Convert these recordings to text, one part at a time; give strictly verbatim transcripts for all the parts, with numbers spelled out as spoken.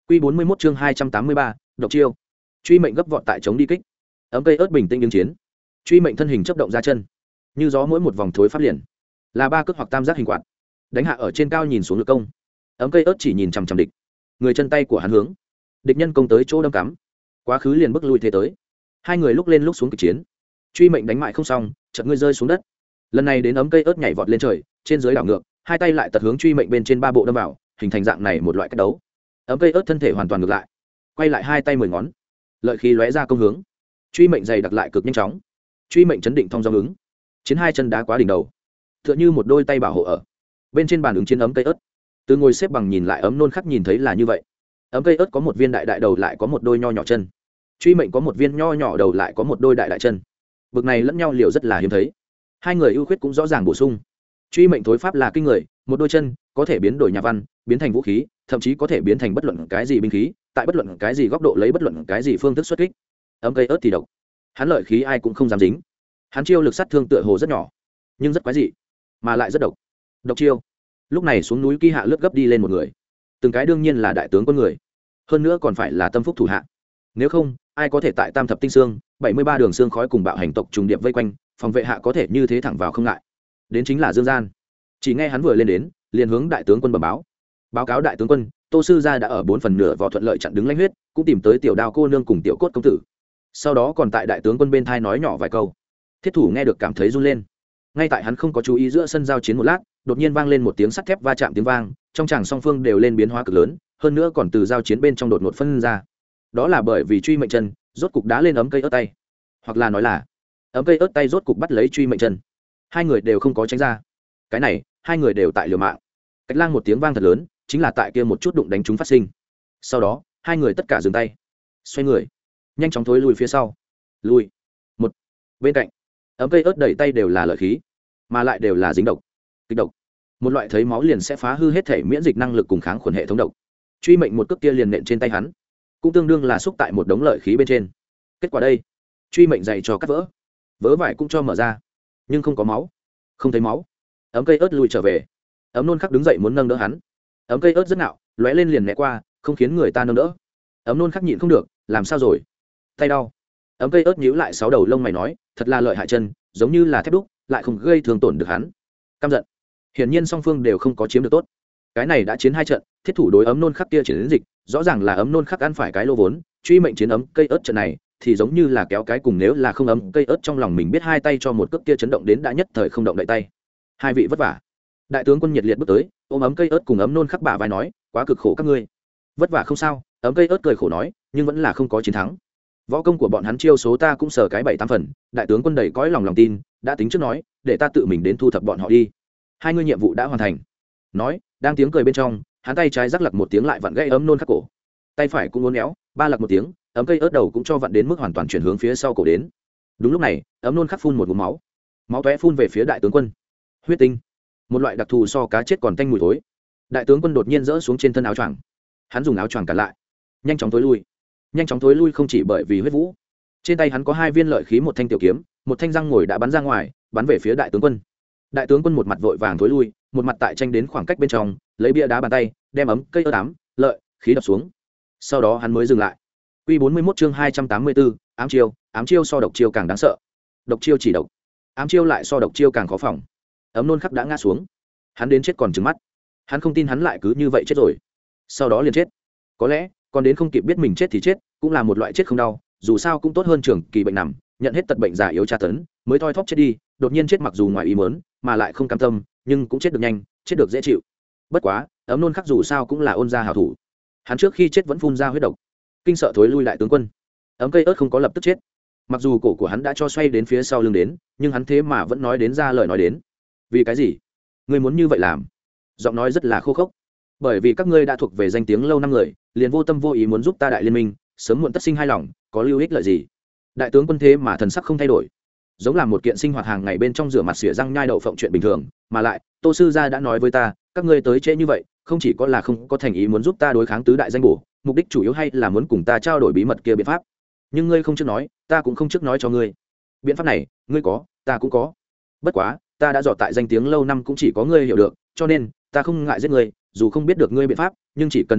Quy bốn mươi mốt chương hai trăm tám mươi ba, độc chiêu. Truy mệnh gấp vọt tại chống đi kích. Ấm cây ớt bình tĩnh ứng chiến. Truy mệnh thân hình chớp động ra chân, như gió mỗi một vòng thối pháp liền, là ba cước hoặc tam giác hình quạt, đánh hạ ở trên cao nhìn xuống lực công. Ấm cây ớt chỉ nhìn chằm chằm địch, người chân tay của hắn hướng địch nhân công tới chỗ đâm cắm, quá khứ liền bước lui thế tới. Hai người lúc lên lúc xuống kịch chiến. Truy mệnh đánh mại không xong, chợt ngươi rơi xuống đất. Lần này đến ấm cây ớt nhảy vọt lên trời, trên dưới đảo ngược, hai tay lại tật hướng truy mệnh bên trên ba bộ đâm vào, hình thành dạng này một loại cách đấu. Ấm cây ớt thân thể hoàn toàn ngược lại, quay lại hai tay mười ngón, lợi khí lóe ra công hướng. Truy mệnh dày đặc lại cực nhanh chóng. Truy mệnh chấn định thong dong ứng, chiến hai chân đá quá đỉnh đầu, tựa như một đôi tay bảo hộ ở bên trên bàn ứng chiến. Ấm cây ớt từ ngồi xếp bằng nhìn lại ấm nôn khắc nhìn thấy là như vậy. Ấm cây ớt có một viên đại đại đầu lại có một đôi nho nhỏ chân, truy mệnh có một viên nho nhỏ đầu lại có một đôi đại đại chân, bực này lẫn nhau liều rất là hiếm thấy. Hai người ưu khuyết cũng rõ ràng bổ sung. Truy mệnh thối pháp là kinh người, một đôi chân có thể biến đổi nhà văn, biến thành vũ khí, thậm chí có thể biến thành bất luận cái gì binh khí, tại bất luận cái gì góc độ lấy bất luận cái gì phương thức xuất kích. Ấm cây ớt thì độc, hắn lợi khí ai cũng không dám dính. Hắn chiêu lực sát thương tựa hồ rất nhỏ, nhưng rất quái dị, mà lại rất độc. Độc chiêu. Lúc này xuống núi Kỳ Hạ lướt gấp đi lên một người, từng cái đương nhiên là đại tướng quân người, hơn nữa còn phải là tâm phúc thủ hạ. Nếu không, ai có thể tại Tam thập tinh xương, bảy mươi ba đường xương khói cùng bạo hành tộc trùng điệp vây quanh, phòng vệ hạ có thể như thế thẳng vào không ngại. Đến chính là Dương Gian. Chỉ nghe hắn vừa lên đến, liền hướng đại tướng quân bẩm báo. Báo cáo đại tướng quân, Tô sư gia đã ở bốn phần nửa võ thuận lợi chặn đứng lãnh huyết, cũng tìm tới tiểu đao cô nương cùng tiểu cốt công tử. Sau đó còn tại đại tướng quân bên thai nói nhỏ vài câu. Thiết thủ nghe được cảm thấy run lên. Ngay tại hắn không có chú ý giữa sân giao chiến một lát, đột nhiên vang lên một tiếng sắt thép va chạm tiếng vang, trong tràng song phương đều lên biến hóa cực lớn, hơn nữa còn từ giao chiến bên trong đột ngột phân ra. Đó là bởi vì truy mệnh chân rốt cục đá lên ấm cây ớt tay, hoặc là nói là ấm cây ớt tay rốt cục bắt lấy truy mệnh chân. Hai người đều không có tránh ra. Cái này, hai người đều tại liều mạng. Cách lang một tiếng vang thật lớn, chính là tại kia một chút đụng đánh chúng phát sinh. Sau đó, hai người tất cả dừng tay, xoay người, nhanh chóng thối lùi phía sau. Lùi. Một. Bên cạnh, ấm cây ớt đẩy tay đều là lợi khí, mà lại đều là dính độc, kịch độc. Một loại thấy máu liền sẽ phá hư hết thể miễn dịch năng lực cùng kháng khuẩn hệ thống độc. Truy mệnh một cước kia liền nện trên tay hắn, cũng tương đương là xúc tại một đống lợi khí bên trên. Kết quả đây, truy mệnh dày cho cắt vỡ, vỡ vải cũng cho mở ra, nhưng không có máu, không thấy máu. Ấm cây ớt lùi trở về. Ấm nôn khắc đứng dậy muốn nâng đỡ hắn. Ấm cây ớt rất nạo, lóe lên liền né qua, không khiến người ta nâng đỡ. Ấm nôn khắc nhịn không được, làm sao rồi? Tay đau. Ấm cây ớt nhíu lại sáu đầu lông mày nói, thật là lợi hại chân, giống như là thép đúc, lại không gây thương tổn được hắn. Căm giận. Hiển nhiên song phương đều không có chiếm được tốt. Cái này đã chiến hai trận, thiết thủ đối ấm nôn khắc kia chiến đến dịch, rõ ràng là ấm nôn khắc ăn phải cái lô vốn, truy mệnh chiến ấm cây ớt trận này thì giống như là kéo cái cùng, nếu là không ấm cây ớt trong lòng mình biết hai tay cho một cước kia chấn động đến đã nhất thời không động đậy tay. Hai vị vất vả. Đại tướng quân nhiệt liệt bước tới, ôm ấm cây ớt cùng ấm nôn khắc bả vai nói, quá cực khổ các ngươi. Vất vả không sao. Ấm cây ớt cười khổ nói, nhưng vẫn là không có chiến thắng. Võ công của bọn hắn chiêu số ta cũng sờ cái bảy tám phần. Đại tướng quân đầy cõi lòng lòng tin, đã tính trước nói, để ta tự mình đến thu thập bọn họ đi. Hai ngươi nhiệm vụ đã hoàn thành. Nói, đang tiếng cười bên trong, hắn tay trái rắc lật một tiếng lại vặn gãy ấm nôn khắc cổ, tay phải cũng uốn éo, ba lật một tiếng, ấm cây ớt đầu cũng cho vặn đến mức hoàn toàn chuyển hướng phía sau cổ đến. Đúng lúc này, ấm nôn khắc phun một ngụm máu, máu tóe phun về phía đại tướng quân. Huyết tinh, một loại đặc thù so cá chết còn tanh mùi thối. Đại tướng quân đột nhiên rỡ xuống trên thân áo choàng, hắn dùng áo choàng cản lại, nhanh chóng tối lui. Nhanh chóng tối lui không chỉ bởi vì huyết vũ, trên tay hắn có hai viên lợi khí, một thanh tiểu kiếm, một thanh răng ngồi đã bắn ra ngoài, bắn về phía đại tướng quân. Đại tướng quân một mặt vội vàng tối lui, một mặt tại tranh đến khoảng cách bên trong, lấy bia đá bàn tay đem ấm cây ớt ám lợi khí đập xuống, sau đó hắn mới dừng lại. Quy bốn mươi mốt chương hai trăm tám mươi bốn, ám chiêu. Ám chiêu so độc chiêu càng đáng sợ. Độc chiêu chỉ độc, ám chiêu lại so độc chiêu càng khó phòng. Ấm nôn khắc đã ngã xuống, hắn đến chết còn trừng mắt, hắn không tin hắn lại cứ như vậy chết rồi, sau đó liền chết. Có lẽ còn đến không kịp biết mình chết thì chết, cũng là một loại chết không đau, dù sao cũng tốt hơn trường kỳ bệnh nằm, nhận hết tật bệnh già yếu tra tấn, mới thoi thóp chết đi. Đột nhiên chết mặc dù ngoài ý muốn, mà lại không cam tâm, nhưng cũng chết được nhanh, chết được dễ chịu. Bất quá, ấm nôn khắc dù sao cũng là ôn gia hảo thủ, hắn trước khi chết vẫn phun ra huyết độc, kinh sợ thối lui đại tướng quân. Ấm cây ớt không có lập tức chết, mặc dù cổ của hắn đã cho xoay đến phía sau lưng đến, nhưng hắn thế mà vẫn nói đến ra lời nói đến. Vì cái gì ngươi muốn như vậy làm? Giọng nói rất là khô khốc. Bởi vì các ngươi đã thuộc về danh tiếng lâu năm người, liền vô tâm vô ý muốn giúp ta đại liên minh, sớm muộn tất sinh hai lòng, có lưu ích lợi gì? Đại tướng quân thế mà thần sắc không thay đổi, giống là một kiện sinh hoạt hàng ngày bên trong rửa mặt xỉa răng nhai đậu phộng chuyện bình thường. Mà lại Tô sư gia đã nói với ta, các ngươi tới trễ như vậy không chỉ có là không có thành ý muốn giúp ta đối kháng tứ đại danh bổ, mục đích chủ yếu hay là muốn cùng ta trao đổi bí mật kia biện pháp. Nhưng ngươi không trước nói, ta cũng không trước nói cho ngươi. Biện pháp này ngươi có, ta cũng có. Bất quá ta đã dò tại danh tiếng lâu năm cũng chỉ có ngươi hiểu được, cho nên ta không ngại giết ngươi, dù không biết được ngươi biện pháp, nhưng chỉ cần diệt khẩu,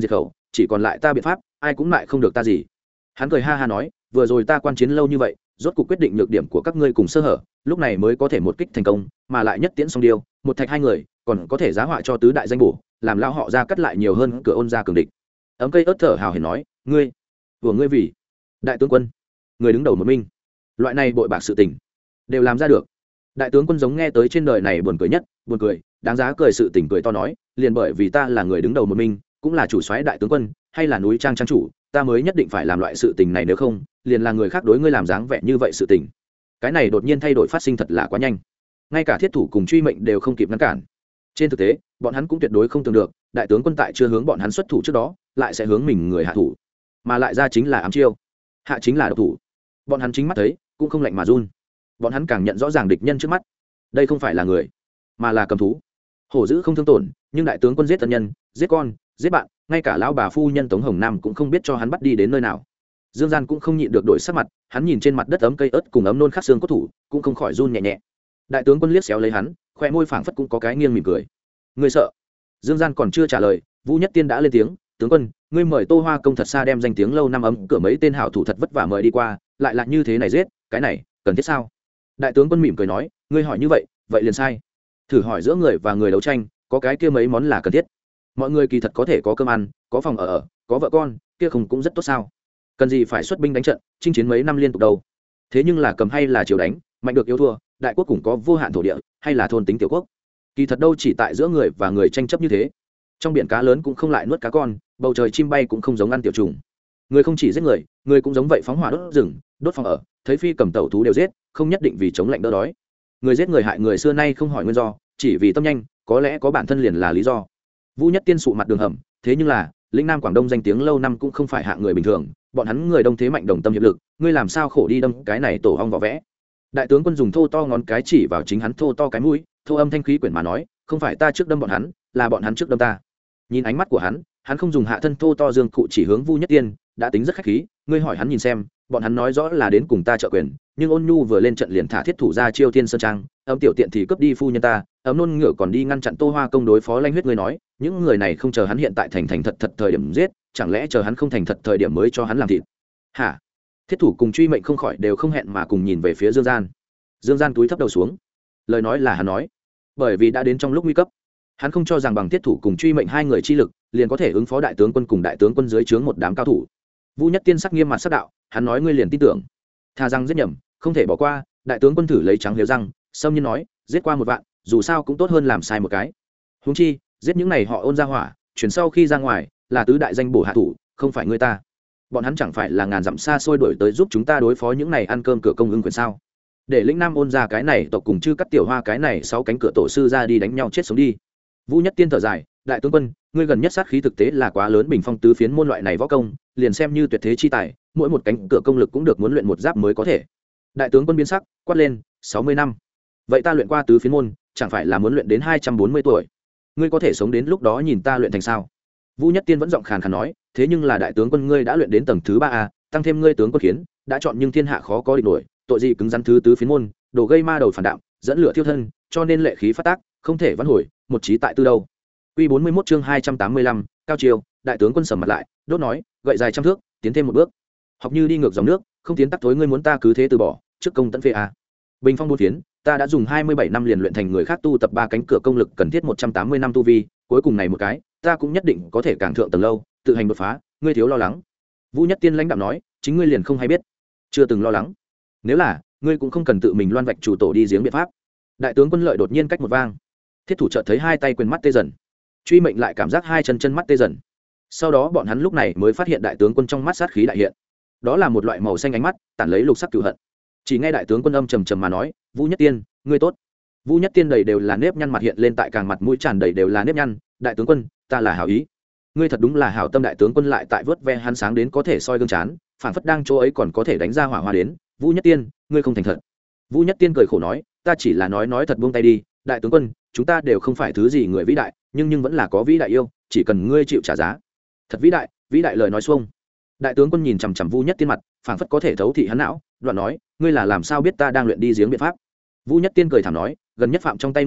chỉ còn lại ta biện pháp ai cũng lại không được ta gì. Hắn cười ha ha nói, vừa rồi ta quan chiến lâu như vậy, rốt cuộc quyết định nhược điểm của các ngươi cùng sơ hở, lúc này mới có thể một kích thành công, mà lại nhất tiễn song điêu, một thạch hai người, còn có thể giá họa cho tứ đại danh bổ, làm lao họ ra cắt lại nhiều hơn cửa ôn ra cường địch. Ấm cây ớt thở hào hển nói, ngươi của ngươi vì đại tướng quân, người đứng đầu một minh, loại này bội bạc sự tình đều làm ra được. Đại tướng quân giống nghe tới trên đời này buồn cười nhất, buồn cười, đáng giá cười sự tình cười to nói, liền bởi vì ta là người đứng đầu một minh, cũng là chủ soái đại tướng quân, hay là núi trang trang chủ, ta mới nhất định phải làm loại sự tình này, nếu không liền là người khác đối ngươi làm dáng vẻ như vậy sự tình. Cái này đột nhiên thay đổi phát sinh thật là quá nhanh, ngay cả thiết thủ cùng truy mệnh đều không kịp ngăn cản. Trên thực tế bọn hắn cũng tuyệt đối không tưởng được đại tướng quân tại chưa hướng bọn hắn xuất thủ trước đó lại sẽ hướng mình người hạ thủ, mà lại ra chính là ám chiêu, hạ chính là độc thủ. Bọn hắn chính mắt thấy cũng không lạnh mà run, bọn hắn càng nhận rõ ràng địch nhân trước mắt đây không phải là người mà là cầm thú. Hổ dữ không thương tổn, nhưng đại tướng quân giết tân nhân, giết con, giết bạn, ngay cả lão bà phu nhân Tống Hồng Nam cũng không biết cho hắn bắt đi đến nơi nào. Dương Gian cũng không nhịn được đổi sắc mặt, hắn nhìn trên mặt đất ấm cây ớt cùng ấm nôn khắc xương cốt thủ, cũng không khỏi run nhẹ nhẹ. Đại tướng quân liếc xéo lấy hắn, khoe môi phảng phất cũng có cái nghiêng mỉm cười. Ngươi sợ? Dương Gian còn chưa trả lời, Vũ Nhất Tiên đã lên tiếng, tướng quân, ngươi mời Tô Hoa công thật xa đem danh tiếng lâu năm ấm cửa mấy tên hảo thủ thật vất vả mời đi qua, lại là như thế này giết, cái này cần thiết sao? Đại tướng quân mỉm cười nói, ngươi hỏi như vậy, vậy liền sai. Thử hỏi giữa người và người đấu tranh, có cái kia mấy món là cần thiết. Mọi người kỳ thật có thể có cơm ăn, có phòng ở ở, có vợ con, kia không cũng rất tốt sao? Cần gì phải xuất binh đánh trận, chinh chiến mấy năm liên tục đâu? Thế nhưng là cầm hay là chiều đánh, mạnh được yếu thua, đại quốc cũng có vô hạn thổ địa, hay là thôn tính tiểu quốc? Kỳ thật đâu chỉ tại giữa người và người tranh chấp như thế. Trong biển cá lớn cũng không lại nuốt cá con, bầu trời chim bay cũng không giống ăn tiểu trùng. Người không chỉ giết người, người cũng giống vậy phóng hỏa đốt rừng, đốt phòng ở, thấy phi cầm tẩu thú đều giết, không nhất định vì chống lạnh đỡ đói. Người giết người hại người xưa nay không hỏi nguyên do, chỉ vì tâm nhanh, có lẽ có bản thân liền là lý do. Vũ Nhất Tiên sụ mặt đường hầm, thế nhưng là lĩnh Nam Quảng Đông danh tiếng lâu năm cũng không phải hạng người bình thường, bọn hắn người đông thế mạnh đồng tâm hiệp lực, ngươi làm sao khổ đi đâm cái này tổ ong vỏ vẽ. Đại tướng quân dùng thô to ngón cái chỉ vào chính hắn thô to cái mũi, thô âm thanh khí quyển mà nói, không phải ta trước đâm bọn hắn, là bọn hắn trước đâm ta. Nhìn ánh mắt của hắn, hắn không dùng hạ thân thô to dương cụ chỉ hướng Vu Nhất Tiên, đã tính rất khách khí, ngươi hỏi hắn nhìn xem, bọn hắn nói rõ là đến cùng ta trợ quyền, nhưng Ôn Nhu vừa lên trận liền thả thiết thủ ra chiêu Thiên Sơn Trang, ấm tiểu tiện thì cướp đi phu nhân ta, ấm nôn ngựa còn đi ngăn chặn Tô Hoa công đối phó lanh huyết, ngươi nói, những người này không chờ hắn hiện tại thành thành thật thật thời điểm giết, chẳng lẽ chờ hắn không thành thật thời điểm mới cho hắn làm thịt? Hả? Thiết thủ cùng truy mệnh không khỏi đều không hẹn mà cùng nhìn về phía Dương Gian. Dương Gian túi thấp đầu xuống, lời nói là hắn nói, bởi vì đã đến trong lúc nguy cấp, hắn không cho rằng bằng thiết thủ cùng truy mệnh hai người chi lực liền có thể ứng phó đại tướng quân cùng đại tướng quân dưới trướng một đám cao thủ. Vũ Nhất Tiên sắc nghiêm mặt sắc đạo, hắn nói ngươi liền tin tưởng, tha rằng giết nhầm không thể bỏ qua. Đại tướng quân thử lấy trắng liều răng, sâm nhiên nói, giết qua một vạn dù sao cũng tốt hơn làm sai một cái. Huống chi giết những này họ Ôn ra hỏa, chuyển sau khi ra ngoài là tứ đại danh bổ hạ thủ, không phải ngươi ta. Bọn hắn chẳng phải là ngàn dặm xa xôi đổi tới giúp chúng ta đối phó những này ăn cơm cửa công ưng quyền sao? Để lĩnh Nam Ôn ra cái này tộc cùng chư cắt tiểu hoa cái này sáu cánh cửa tổ sư ra đi đánh nhau chết sống đi. Vũ Nhất Tiên thở dài, đại tướng quân, ngươi gần nhất sát khí thực tế là quá lớn, bình phong tứ phiến môn loại này võ công, liền xem như tuyệt thế chi tài, mỗi một cánh cửa công lực cũng được muốn luyện một giáp mới có thể. Đại tướng quân biến sắc, quát lên, sáu mươi năm. Vậy ta luyện qua tứ phiến môn, chẳng phải là muốn luyện đến hai trăm bốn mươi tuổi? Ngươi có thể sống đến lúc đó nhìn ta luyện thành sao? Vũ Nhất Tiên vẫn giọng khàn khàn nói, thế nhưng là đại tướng quân ngươi đã luyện đến tầng thứ ba a, tăng thêm ngươi tướng quân khiến, đã chọn nhưng thiên hạ khó có địch nổi, tội gì cứng rắn thứ tứ phiến môn, đồ gây ma đầu phản đạo, dẫn lửa thiêu thân, cho nên lệ khí phát tác, không thể vãn hồi, một chí tại tư đâu. Quy bốn mươi mốt chương hai trăm tám mươi lăm, cao chiều, đại tướng quân sầm mặt lại, đốt nói, gậy dài trăm thước, tiến thêm một bước. Học như đi ngược dòng nước, không tiến tắc thối, ngươi muốn ta cứ thế từ bỏ, trước công tận phê a. Bình phong bốn phiến, ta đã dùng hai mươi bảy năm liền luyện thành người khác tu tập ba cánh cửa công lực cần thiết một trăm tám mươi năm tu vi, cuối cùng này một cái, ta cũng nhất định có thể càng thượng tầng lâu, tự hành đột phá, ngươi thiếu lo lắng. Vũ Nhất Tiên lãnh đạm nói, chính ngươi liền không hay biết, chưa từng lo lắng. Nếu là, ngươi cũng không cần tự mình loan vạch chủ tổ đi giếng biện pháp. Đại tướng quân lợi đột nhiên cách một vang, thiết thủ chợt thấy hai tay quyền mắt tê dần, truy mệnh lại cảm giác hai chân chân mắt tê dần. Sau đó bọn hắn lúc này mới phát hiện đại tướng quân trong mắt sát khí đại hiện, đó là một loại màu xanh ánh mắt tản lấy lục sắc cửu hận. Chỉ nghe đại tướng quân âm trầm trầm mà nói, Vũ Nhất Tiên, ngươi tốt. Vũ Nhất Tiên đầy đều là nếp nhăn, mặt hiện lên tại càng mặt mũi tràn đầy đều là nếp nhăn. Đại tướng quân, ta là hảo ý, ngươi thật đúng là hảo tâm. Đại tướng quân lại tại vớt ve hắn sáng đến có thể soi gương chán, phản phất đang chỗ ấy còn có thể đánh ra hỏa hoa đến. Vũ Nhất Tiên, ngươi không thành thật. Vũ Nhất Tiên cười khổ nói, ta chỉ là nói nói thật, buông tay đi. Đại tướng quân, chúng ta đều không phải thứ gì người vĩ đại, nhưng nhưng vẫn là có vĩ đại yêu, chỉ cần ngươi chịu trả giá. Thật vĩ đại, vĩ đại lời nói xuông. Đại tướng quân nhìn chằm chằm Vũ Nhất Tiên mặt, phảng phất có thể thấu thị hắn não, đoạn nói, ngươi là làm sao biết ta đang luyện đi giếng biện pháp? Vũ Nhất Tiên cười thảm nói, gần nhất phạm trong tay ngươi người,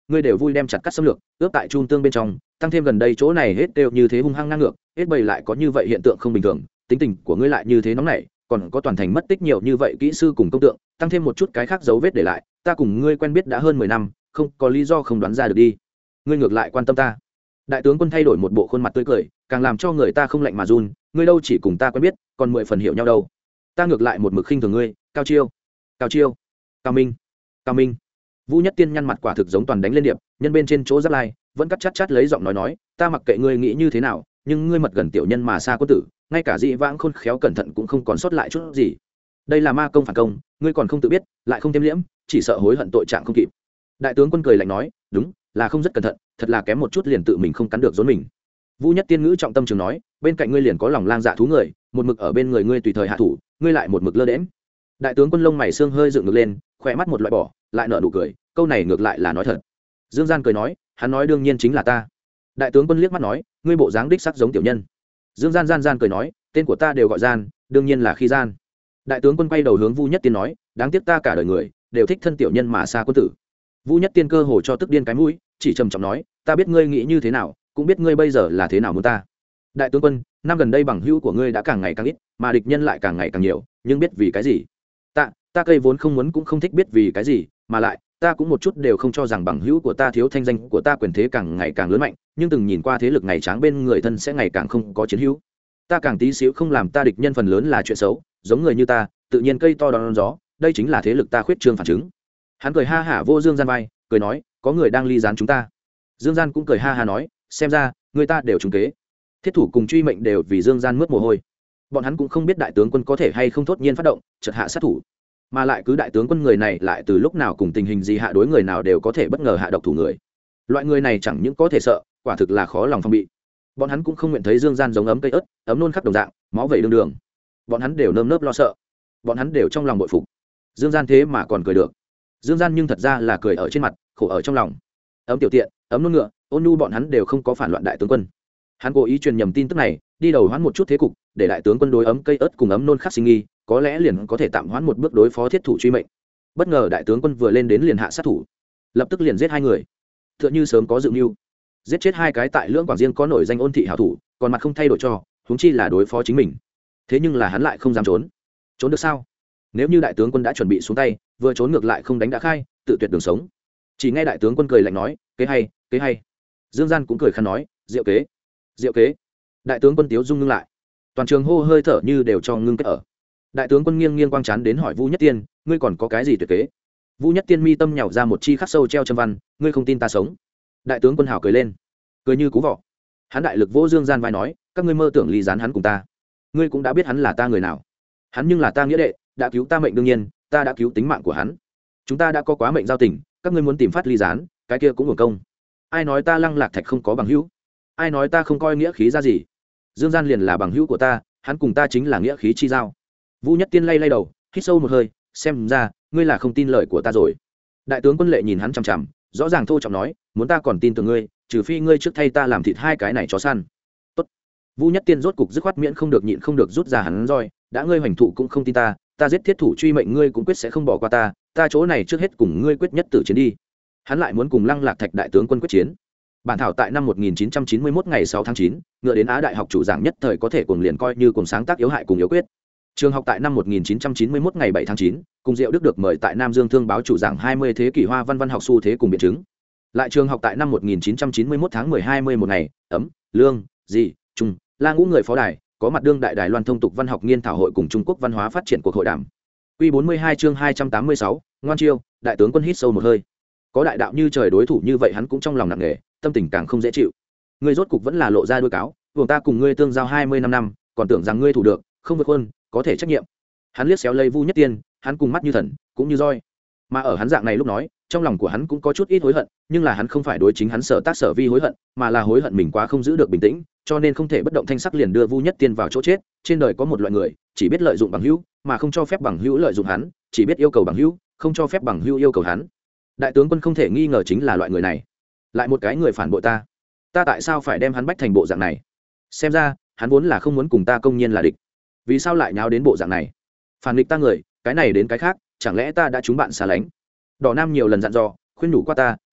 ngươi đều vui đem chặt cắt xâm lược ướp tại trung tương bên trong, tăng thêm gần đây chỗ này hết đều như thế hung hăng ngang ngược, hết bầy lại có như vậy hiện tượng không bình thường, tính tình của ngươi lại như thế nóng nảy, còn có toàn thành mất tích nhiều như vậy kỹ sư cùng công tượng, tăng thêm một chút cái khác dấu vết để lại, ta cùng ngươi quen biết đã hơn mười năm, không có lý do không đoán ra được đi. Ngươi ngược lại quan tâm ta. Đại tướng quân thay đổi một bộ khuôn mặt tươi cười, càng làm cho người ta không lạnh mà run, ngươi đâu chỉ cùng ta quen biết, còn mười phần hiểu nhau đâu. Ta ngược lại một mực khinh thường ngươi, cao chiêu, cao chiêu, cao minh, cao minh. Vũ Nhất Tiên nhăn mặt quả thực giống toàn đánh lên điệp, nhân bên trên chỗ giáp lai, vẫn cắt chát chát lấy giọng nói nói, ta mặc kệ ngươi nghĩ như thế nào, nhưng ngươi mật gần tiểu nhân mà xa quân tử, ngay cả dị vãng khôn khéo cẩn thận cũng không còn sót lại chút gì. Đây là ma công phản công, ngươi còn không tự biết, lại không tiêm liễm, chỉ sợ hối hận tội trạng không kịp. Đại tướng quân cười lạnh nói, đúng, là không rất cẩn thận, thật là kém một chút liền tự mình không cắn được rốn mình. Vũ Nhất Tiên ngữ trọng tâm trường nói, bên cạnh ngươi liền có lòng lang dạ thú người, một mực ở bên người ngươi tùy thời hạ thủ, ngươi lại một mực lơ đễnh. Đại tướng quân lông mày xương hơi dựng ngược lên, khỏe mắt một loại bỏ, lại nở nụ cười, câu này ngược lại là nói thật. Dương Gian cười nói, hắn nói đương nhiên chính là ta. Đại tướng quân liếc mắt nói, ngươi bộ dáng đích sắc giống tiểu nhân. Dương Gian gian gian cười nói, tên của ta đều gọi gian, đương nhiên là khi gian. Đại tướng quân quay đầu hướng Vu Nhất Tiên nói, đáng tiếc ta cả đời người đều thích thân tiểu nhân mà xa quân tử. Vu Nhất Tiên cơ hồ cho tức điên cái mũi, chỉ trầm trọng nói, ta biết ngươi nghĩ như thế nào, cũng biết ngươi bây giờ là thế nào muốn ta. Đại tướng quân, năm gần đây bằng hữu của ngươi đã càng ngày càng ít, mà địch nhân lại càng ngày càng nhiều, nhưng biết vì cái gì? Ta, ta cây vốn không muốn cũng không thích biết vì cái gì, mà lại, ta cũng một chút đều không cho rằng bằng hữu của ta thiếu thanh danh của ta quyền thế càng ngày càng lớn mạnh, nhưng từng nhìn qua thế lực ngày tráng bên người thân sẽ ngày càng không có chiến hữu. Ta càng tí xíu không làm ta địch nhân phần lớn là chuyện xấu, giống người như ta, tự nhiên cây to đón gió, đây chính là thế lực ta khuyết trương phản chứng. Hắn cười ha hả vô Dương Gian vai, cười nói, có người đang ly gián chúng ta. Dương Gian cũng cười ha ha nói, xem ra người ta đều trúng kế. Thiết thủ cùng truy mệnh đều vì Dương Gian mướt mồ hôi. Bọn hắn cũng không biết đại tướng quân có thể hay không thốt nhiên phát động, chợt hạ sát thủ, mà lại cứ đại tướng quân người này lại từ lúc nào cùng tình hình gì hạ đối người nào đều có thể bất ngờ hạ độc thủ người. Loại người này chẳng những có thể sợ, quả thực là khó lòng phòng bị. Bọn hắn cũng không nguyện thấy Dương Gian giống ấm cây ớt, ấm nôn khắp đồng dạng, máu vẩy đường đường. Bọn hắn đều nơm nớp lo sợ, bọn hắn đều trong lòng bội phục. Dương Gian thế mà còn cười được. Dương Gian nhưng thật ra là cười ở trên mặt, khổ ở trong lòng. Ấm tiểu tiện, ấm nôn ngựa, ôn nhu bọn hắn đều không có phản loạn đại tướng quân. Hắn cố ý truyền nhầm tin tức này, đi đầu hoãn một chút thế cục, để đại tướng quân đối ấm cây ớt cùng ấm nôn khắc sinh nghi, có lẽ liền có thể tạm hoãn một bước đối phó thiết thủ truy mệnh. Bất ngờ đại tướng quân vừa lên đến liền hạ sát thủ, lập tức liền giết hai người, tựa như sớm có dự mưu, giết chết hai cái tại lưỡng quảng riêng có nổi danh ôn thị hảo thủ, còn mặt không thay đổi cho, huống chi là đối phó chính mình. Thế nhưng là hắn lại không dám trốn. Trốn được sao? Nếu như đại tướng quân đã chuẩn bị xuống tay, vừa trốn ngược lại không đánh đã khai, tự tuyệt đường sống. Chỉ nghe đại tướng quân cười lạnh nói, kế hay, kế hay. Dương Gian cũng cười khăn nói, diệu kế, diệu kế. Đại tướng quân tiếu dung ngưng lại, toàn trường hô hơi thở như đều cho ngưng kết ở. Đại tướng quân nghiêng nghiêng quang chán đến hỏi Vu Nhất Tiên, ngươi còn có cái gì tuyệt kế? Vu Nhất Tiên mi tâm nhào ra một chi khắc sâu treo châm văn, ngươi không tin ta sống. Đại tướng quân hào cười lên, cười như cú vọ. Hắn đại lực vỗ Dương Gian vai nói, các ngươi mơ tưởng ly gián hắn cùng ta, ngươi cũng đã biết hắn là ta người nào. Hắn nhưng là ta nghĩa đệ, đã cứu ta mệnh đương nhiên, ta đã cứu tính mạng của hắn. Chúng ta đã có quá mệnh giao tình, các ngươi muốn tìm phát ly gián, cái kia cũng hưởng công. Ai nói ta Lăng Lạc Thạch không có bằng hữu? Ai nói ta không coi nghĩa khí ra gì? Dương Gian liền là bằng hữu của ta, hắn cùng ta chính là nghĩa khí chi giao. Vũ Nhất Tiên lay lay đầu, hít sâu một hơi, xem ra ngươi là không tin lời của ta rồi. Đại tướng quân lệ nhìn hắn chằm chằm, rõ ràng thô trọng nói, muốn ta còn tin tưởng ngươi, trừ phi ngươi trước thay ta làm thịt hai cái này chó săn. Tốt. Vũ Nhất Tiên rốt cục dứt khoát miễn không được nhịn không được rút ra hắn roi, đã ngươi hoành thụ cũng không tin ta, ta giết thiết thủ truy mệnh ngươi cũng quyết sẽ không bỏ qua ta, ta chỗ này trước hết cùng ngươi quyết nhất tử chiến đi. Hắn lại muốn cùng Lăng Lạc Thạch đại tướng quân quyết chiến. Bản thảo tại năm một nghìn chín trăm chín mươi mốt ngày sáu tháng chín, ngựa đến Á Đại học chủ giảng nhất thời có thể cuồng liền coi như cùng sáng tác yếu hại cùng yếu quyết. Trường học tại năm một nghìn chín trăm chín mươi mốt ngày bảy tháng chín, cùng Diệu Đức được mời tại Nam Dương Thương báo chủ giảng hai mươi thế kỷ hoa văn văn học xu thế cùng biện chứng. Lại trường học tại năm một nghìn chín trăm chín mươi mốt tháng mười hai mươi một ngày, ấm, lương, gì, trung, la ngũ người phó đài, có mặt đương đại Đài Loan thông tục văn học nghiên thảo hội cùng Trung Quốc văn hóa phát triển cuộc hội đàm. Quy bốn mươi hai chương hai trăm tám mươi sáu, ngoan chiêu, đại tướng quân hít sâu một hơi. Có đại đạo như trời đối thủ như vậy hắn cũng trong lòng nặng nề, tâm tình càng không dễ chịu. Ngươi rốt cục vẫn là lộ ra đuôi cáo, vùng ta cùng ngươi tương giao hai mươi năm năm, còn tưởng rằng ngươi thủ được, không vượt hơn, có thể trách nhiệm. Hắn liếc xéo lây Vu Nhất Tiên, hắn cùng mắt như thần, cũng như roi. Mà ở hắn dạng này lúc nói, trong lòng của hắn cũng có chút ít hối hận, nhưng là hắn không phải đối chính hắn sở tác sở vi hối hận, mà là hối hận mình quá không giữ được bình tĩnh, cho nên không thể bất động thanh sắc liền đưa Vu Nhất Tiên vào chỗ chết. Trên đời có một loại người, chỉ biết lợi dụng bằng hữu, mà không cho phép bằng hữu lợi dụng hắn, chỉ biết yêu cầu bằng hữu, không cho phép bằng hữu yêu cầu hắn. Đại tướng quân không thể nghi ngờ chính là loại người này. Lại một cái người phản bội ta, ta tại sao phải đem hắn bách thành bộ dạng này? Xem ra hắn vốn là không muốn cùng ta công nhiên là địch, vì sao lại nháo đến bộ dạng này? Phản địch ta người, cái này đến cái khác, chẳng lẽ ta đã trúng bạn xa lánh? Đỏ Nam nhiều lần dặn dò khuyên nhủ qua ta,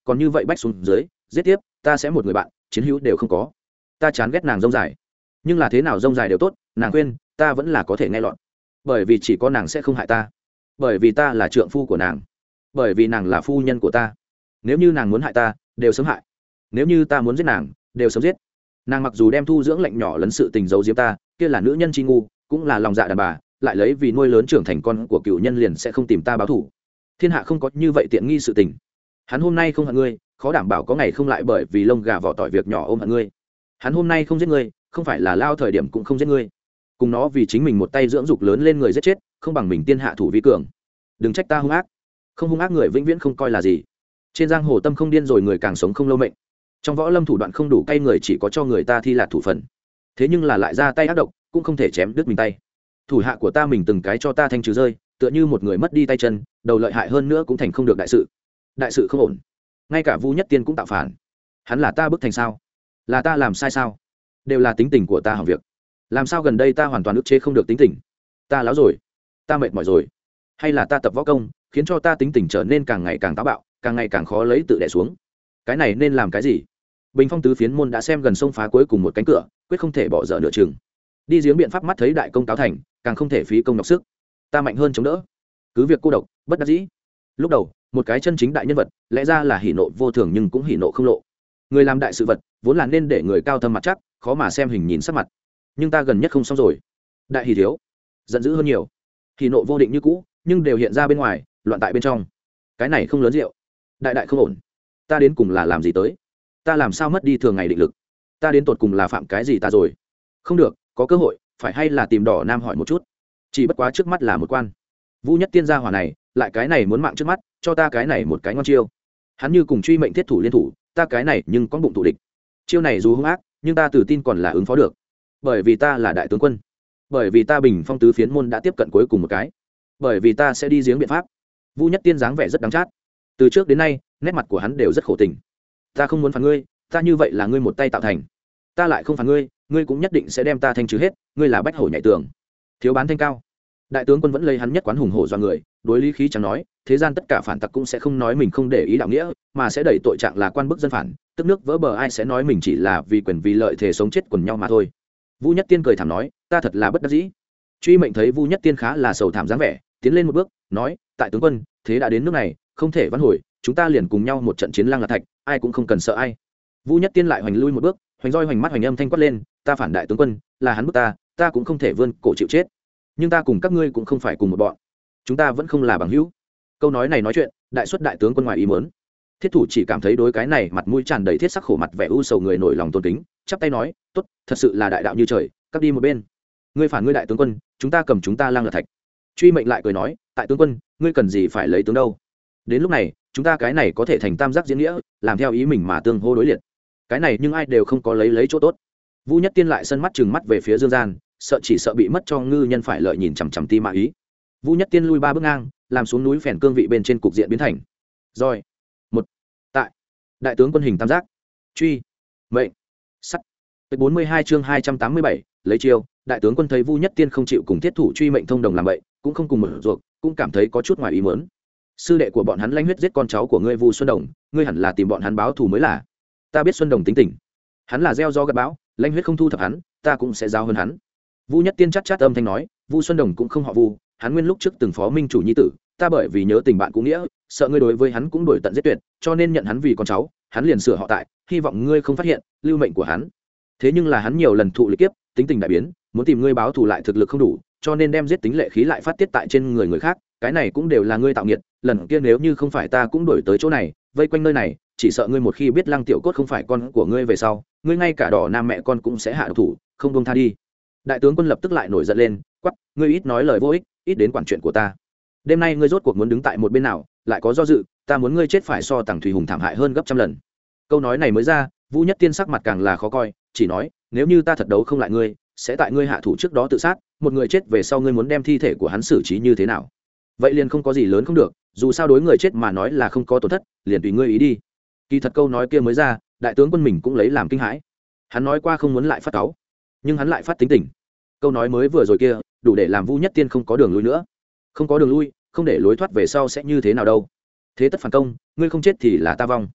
còn như vậy bách xuống dưới giết tiếp ta sẽ một người bạn chiến hữu đều không có. Ta chán ghét nàng rông dài, nhưng là thế nào rông dài đều tốt, nàng khuyên ta vẫn là có thể nghe lọt, bởi vì chỉ có nàng sẽ không hại ta, bởi vì ta là trượng phu của nàng, bởi vì nàng là phu nhân của ta. Nếu như nàng muốn hại ta đều sớm hại, nếu như ta muốn giết nàng đều sớm giết. Nàng mặc dù đem thu dưỡng lạnh nhỏ lấn sự tình giấu giếm ta, kia là nữ nhân chi ngu, cũng là lòng dạ đàn bà, lại lấy vì nuôi lớn trưởng thành con của cựu nhân liền sẽ không tìm ta báo thù. Thiên hạ không có như vậy tiện nghi sự tình. Hắn hôm nay không hận ngươi, khó đảm bảo có ngày không lại bởi vì lông gà vỏ tỏi việc nhỏ ôm hận ngươi. Hắn hôm nay không giết ngươi, không phải là lao thời điểm cũng không giết ngươi. Cùng nó vì chính mình một tay dưỡng dục lớn lên người giết chết, không bằng mình tiên hạ thủ vi cường. Đừng trách ta hung ác, không hung ác người vĩnh viễn không coi là gì. Trên giang hồ tâm không điên rồi người càng sống không lâu mệnh. Trong võ lâm thủ đoạn không đủ cay người chỉ có cho người ta thi lạt thủ phần. Thế nhưng là lại ra tay ác độc, cũng không thể chém đứt mình tay. Thủ hạ của ta mình từng cái cho ta thanh trừ rơi, tựa như một người mất đi tay chân, đầu lợi hại hơn nữa cũng thành không được đại sự. Đại sự không ổn. Ngay cả Vu Nhất Tiên cũng tạo phản. Hắn là ta bức thành sao? Là ta làm sai sao? Đều là tính tình của ta hỏng việc. Làm sao gần đây ta hoàn toàn ức chế không được tính tình? Ta láo rồi, ta mệt mỏi rồi. Hay là ta tập võ công, khiến cho ta tính tình trở nên càng ngày càng táo bạo, càng ngày càng khó lấy tự đè xuống? Cái này nên làm cái gì? Bình Phong tứ phiến môn đã xem gần sông phá cuối cùng một cánh cửa, quyết không thể bỏ dở nửa chừng. Đi giếng biện pháp mắt thấy đại công cáo thành, càng không thể phí công nhọc sức. Ta mạnh hơn chống đỡ, cứ việc cô độc, bất đắc dĩ. Lúc đầu, một cái chân chính đại nhân vật, lẽ ra là hỉ nộ vô thường nhưng cũng hỉ nộ không lộ. Người làm đại sự vật, vốn là nên để người cao thâm mặt chắc, khó mà xem hình nhìn sắc mặt. Nhưng ta gần nhất không xong rồi. Đại hỉ thiếu, giận dữ hơn nhiều. Hỉ nộ vô định như cũ, nhưng đều hiện ra bên ngoài, loạn tại bên trong. Cái này không lớn rượu, đại đại không ổn. Ta đến cùng là làm gì tới? Ta làm sao mất đi thường ngày định lực? Ta đến tột cùng là phạm cái gì ta rồi? Không được, có cơ hội, phải hay là tìm Đỏ Nam hỏi một chút. Chỉ bất quá trước mắt là một quan. Vu Nhất Tiên gia hỏa này, lại cái này muốn mạng trước mắt, cho ta cái này một cái ngon chiêu. Hắn như cùng truy mệnh thiết thủ liên thủ, ta cái này nhưng có bụng tụ địch. Chiêu này dù hung ác, nhưng ta tự tin còn là ứng phó được. Bởi vì ta là đại tướng quân, bởi vì ta Bình Phong tứ phiến môn đã tiếp cận cuối cùng một cái, bởi vì ta sẽ đi giếng biện pháp. Vu Nhất Tiên dáng vẻ rất đáng chát. Từ trước đến nay, nét mặt của hắn đều rất khổ tình. Ta không muốn phản ngươi, ta như vậy là ngươi một tay tạo thành. Ta lại không phản ngươi, ngươi cũng nhất định sẽ đem ta thanh trừ hết, ngươi là bách hổ nhảy tường, thiếu bán thanh cao. Đại tướng quân vẫn lấy hắn nhất quán hùng hổ do người, đối lý khí chẳng nói, thế gian tất cả phản tặc cũng sẽ không nói mình không để ý đạo nghĩa, mà sẽ đẩy tội trạng là quan bức dân phản, tức nước vỡ bờ ai sẽ nói mình chỉ là vì quyền vì lợi thể sống chết quần nhau mà thôi. Vu Nhất Tiên cười thảm nói, ta thật là bất đắc dĩ. Truy Mệnh thấy Vu Nhất Tiên khá là sầu thảm dáng vẻ, tiến lên một bước, nói, tại tướng quân, thế đã đến nước này, không thể vãn hồi, chúng ta liền cùng nhau một trận chiến lang là thạch, ai cũng không cần sợ ai. Vu Nhất Tiên lại hoành lui một bước, hoành roi hoành mắt hoành âm thanh quát lên, ta phản đại tướng quân, là hắn bức ta, ta cũng không thể vươn cổ chịu chết. Nhưng ta cùng các ngươi cũng không phải cùng một bọn, chúng ta vẫn không là bằng hữu. Câu nói này nói chuyện, đại xuất đại tướng quân ngoài ý muốn. Thiết thủ chỉ cảm thấy đối cái này mặt mũi tràn đầy thiết sắc khổ mặt vẻ u sầu người nổi lòng tôn kính, chắp tay nói, tốt, thật sự là đại đạo như trời, cắt đi một bên. Ngươi phản ngươi đại tướng quân, chúng ta cầm chúng ta lang là thạch. Truy Mệnh lại cười nói, tại tướng quân, ngươi cần gì phải lấy tướng đâu? Đến lúc này, chúng ta cái này có thể thành tam giác diễn nghĩa, làm theo ý mình mà tương hô đối liệt. Cái này nhưng ai đều không có lấy lấy chỗ tốt. Vu Nhất Tiên lại sân mắt chừng mắt về phía Dương Gian, sợ chỉ sợ bị mất cho ngư nhân phải lợi nhìn chằm chằm ti mã ý. Vu Nhất Tiên lui ba bước ngang, làm xuống núi phèn cương vị bên trên cục diện biến thành rồi một tại đại tướng quân hình tam giác truy mệnh sắt. bốn mươi hai chương hai trăm tám mươi bảy lấy chiêu. Đại tướng quân thấy Vu Nhất Tiên không chịu cùng thiết thủ truy mệnh thông đồng làm vậy, cũng không cùng mở ruột, cũng cảm thấy có chút ngoài ý muốn. Sư đệ của bọn hắn lãnh huyết giết con cháu của ngươi Vu Xuân Đồng, ngươi hẳn là tìm bọn hắn báo thù mới là. Ta biết Xuân Đồng tính tình, hắn là gieo do gặt bão, lãnh huyết không thu thập hắn, ta cũng sẽ giao hơn hắn. Vu Nhất Tiên chát chát âm thanh nói, Vu Xuân Đồng cũng không họ Vu, hắn nguyên lúc trước từng phó minh chủ nhi tử, ta bởi vì nhớ tình bạn cũ nghĩa, sợ ngươi đối với hắn cũng đổi tận giết tuyệt, cho nên nhận hắn vì con cháu, hắn liền sửa họ tại, hy vọng ngươi không phát hiện lưu mệnh của hắn. Thế nhưng là hắn nhiều lần thụ lịch kiếp, tính tình đại biến, muốn tìm ngươi báo thù lại thực lực không đủ, cho nên đem giết tính lệ khí lại phát tiết tại trên người người khác, cái này cũng đều là ngươi tạo nghiệt, lần kia nếu như không phải ta cũng đổi tới chỗ này, vây quanh nơi này, chỉ sợ ngươi một khi biết Lăng Tiểu Cốt không phải con của ngươi về sau, ngươi ngay cả Đỏ Nam mẹ con cũng sẽ hạ độc thủ, không buông tha đi. Đại tướng quân lập tức lại nổi giận lên, quắc, ngươi ít nói lời vô ích, ít đến quản chuyện của ta. Đêm nay ngươi rốt cuộc muốn đứng tại một bên nào, lại có do dự, ta muốn ngươi chết phải so Tằng Thủy Hùng thảm hại hơn gấp trăm lần. Câu nói này mới ra, Vu Nhất Tiên sắc mặt càng là khó coi, chỉ nói, nếu như ta thật đấu không lại ngươi, sẽ tại ngươi hạ thủ trước đó tự sát, một người chết về sau ngươi muốn đem thi thể của hắn xử trí như thế nào? Vậy liền không có gì lớn không được, dù sao đối người chết mà nói là không có tổn thất, liền tùy ngươi ý đi. Kỳ thật câu nói kia mới ra, đại tướng quân mình cũng lấy làm kinh hãi. Hắn nói qua không muốn lại phát cáu, nhưng hắn lại phát tính tình. Câu nói mới vừa rồi kia, đủ để làm Vu Nhất Tiên không có đường lui nữa. Không có đường lui, không để lối thoát về sau sẽ như thế nào đâu? Thế tất phản công, ngươi không chết thì là ta vong.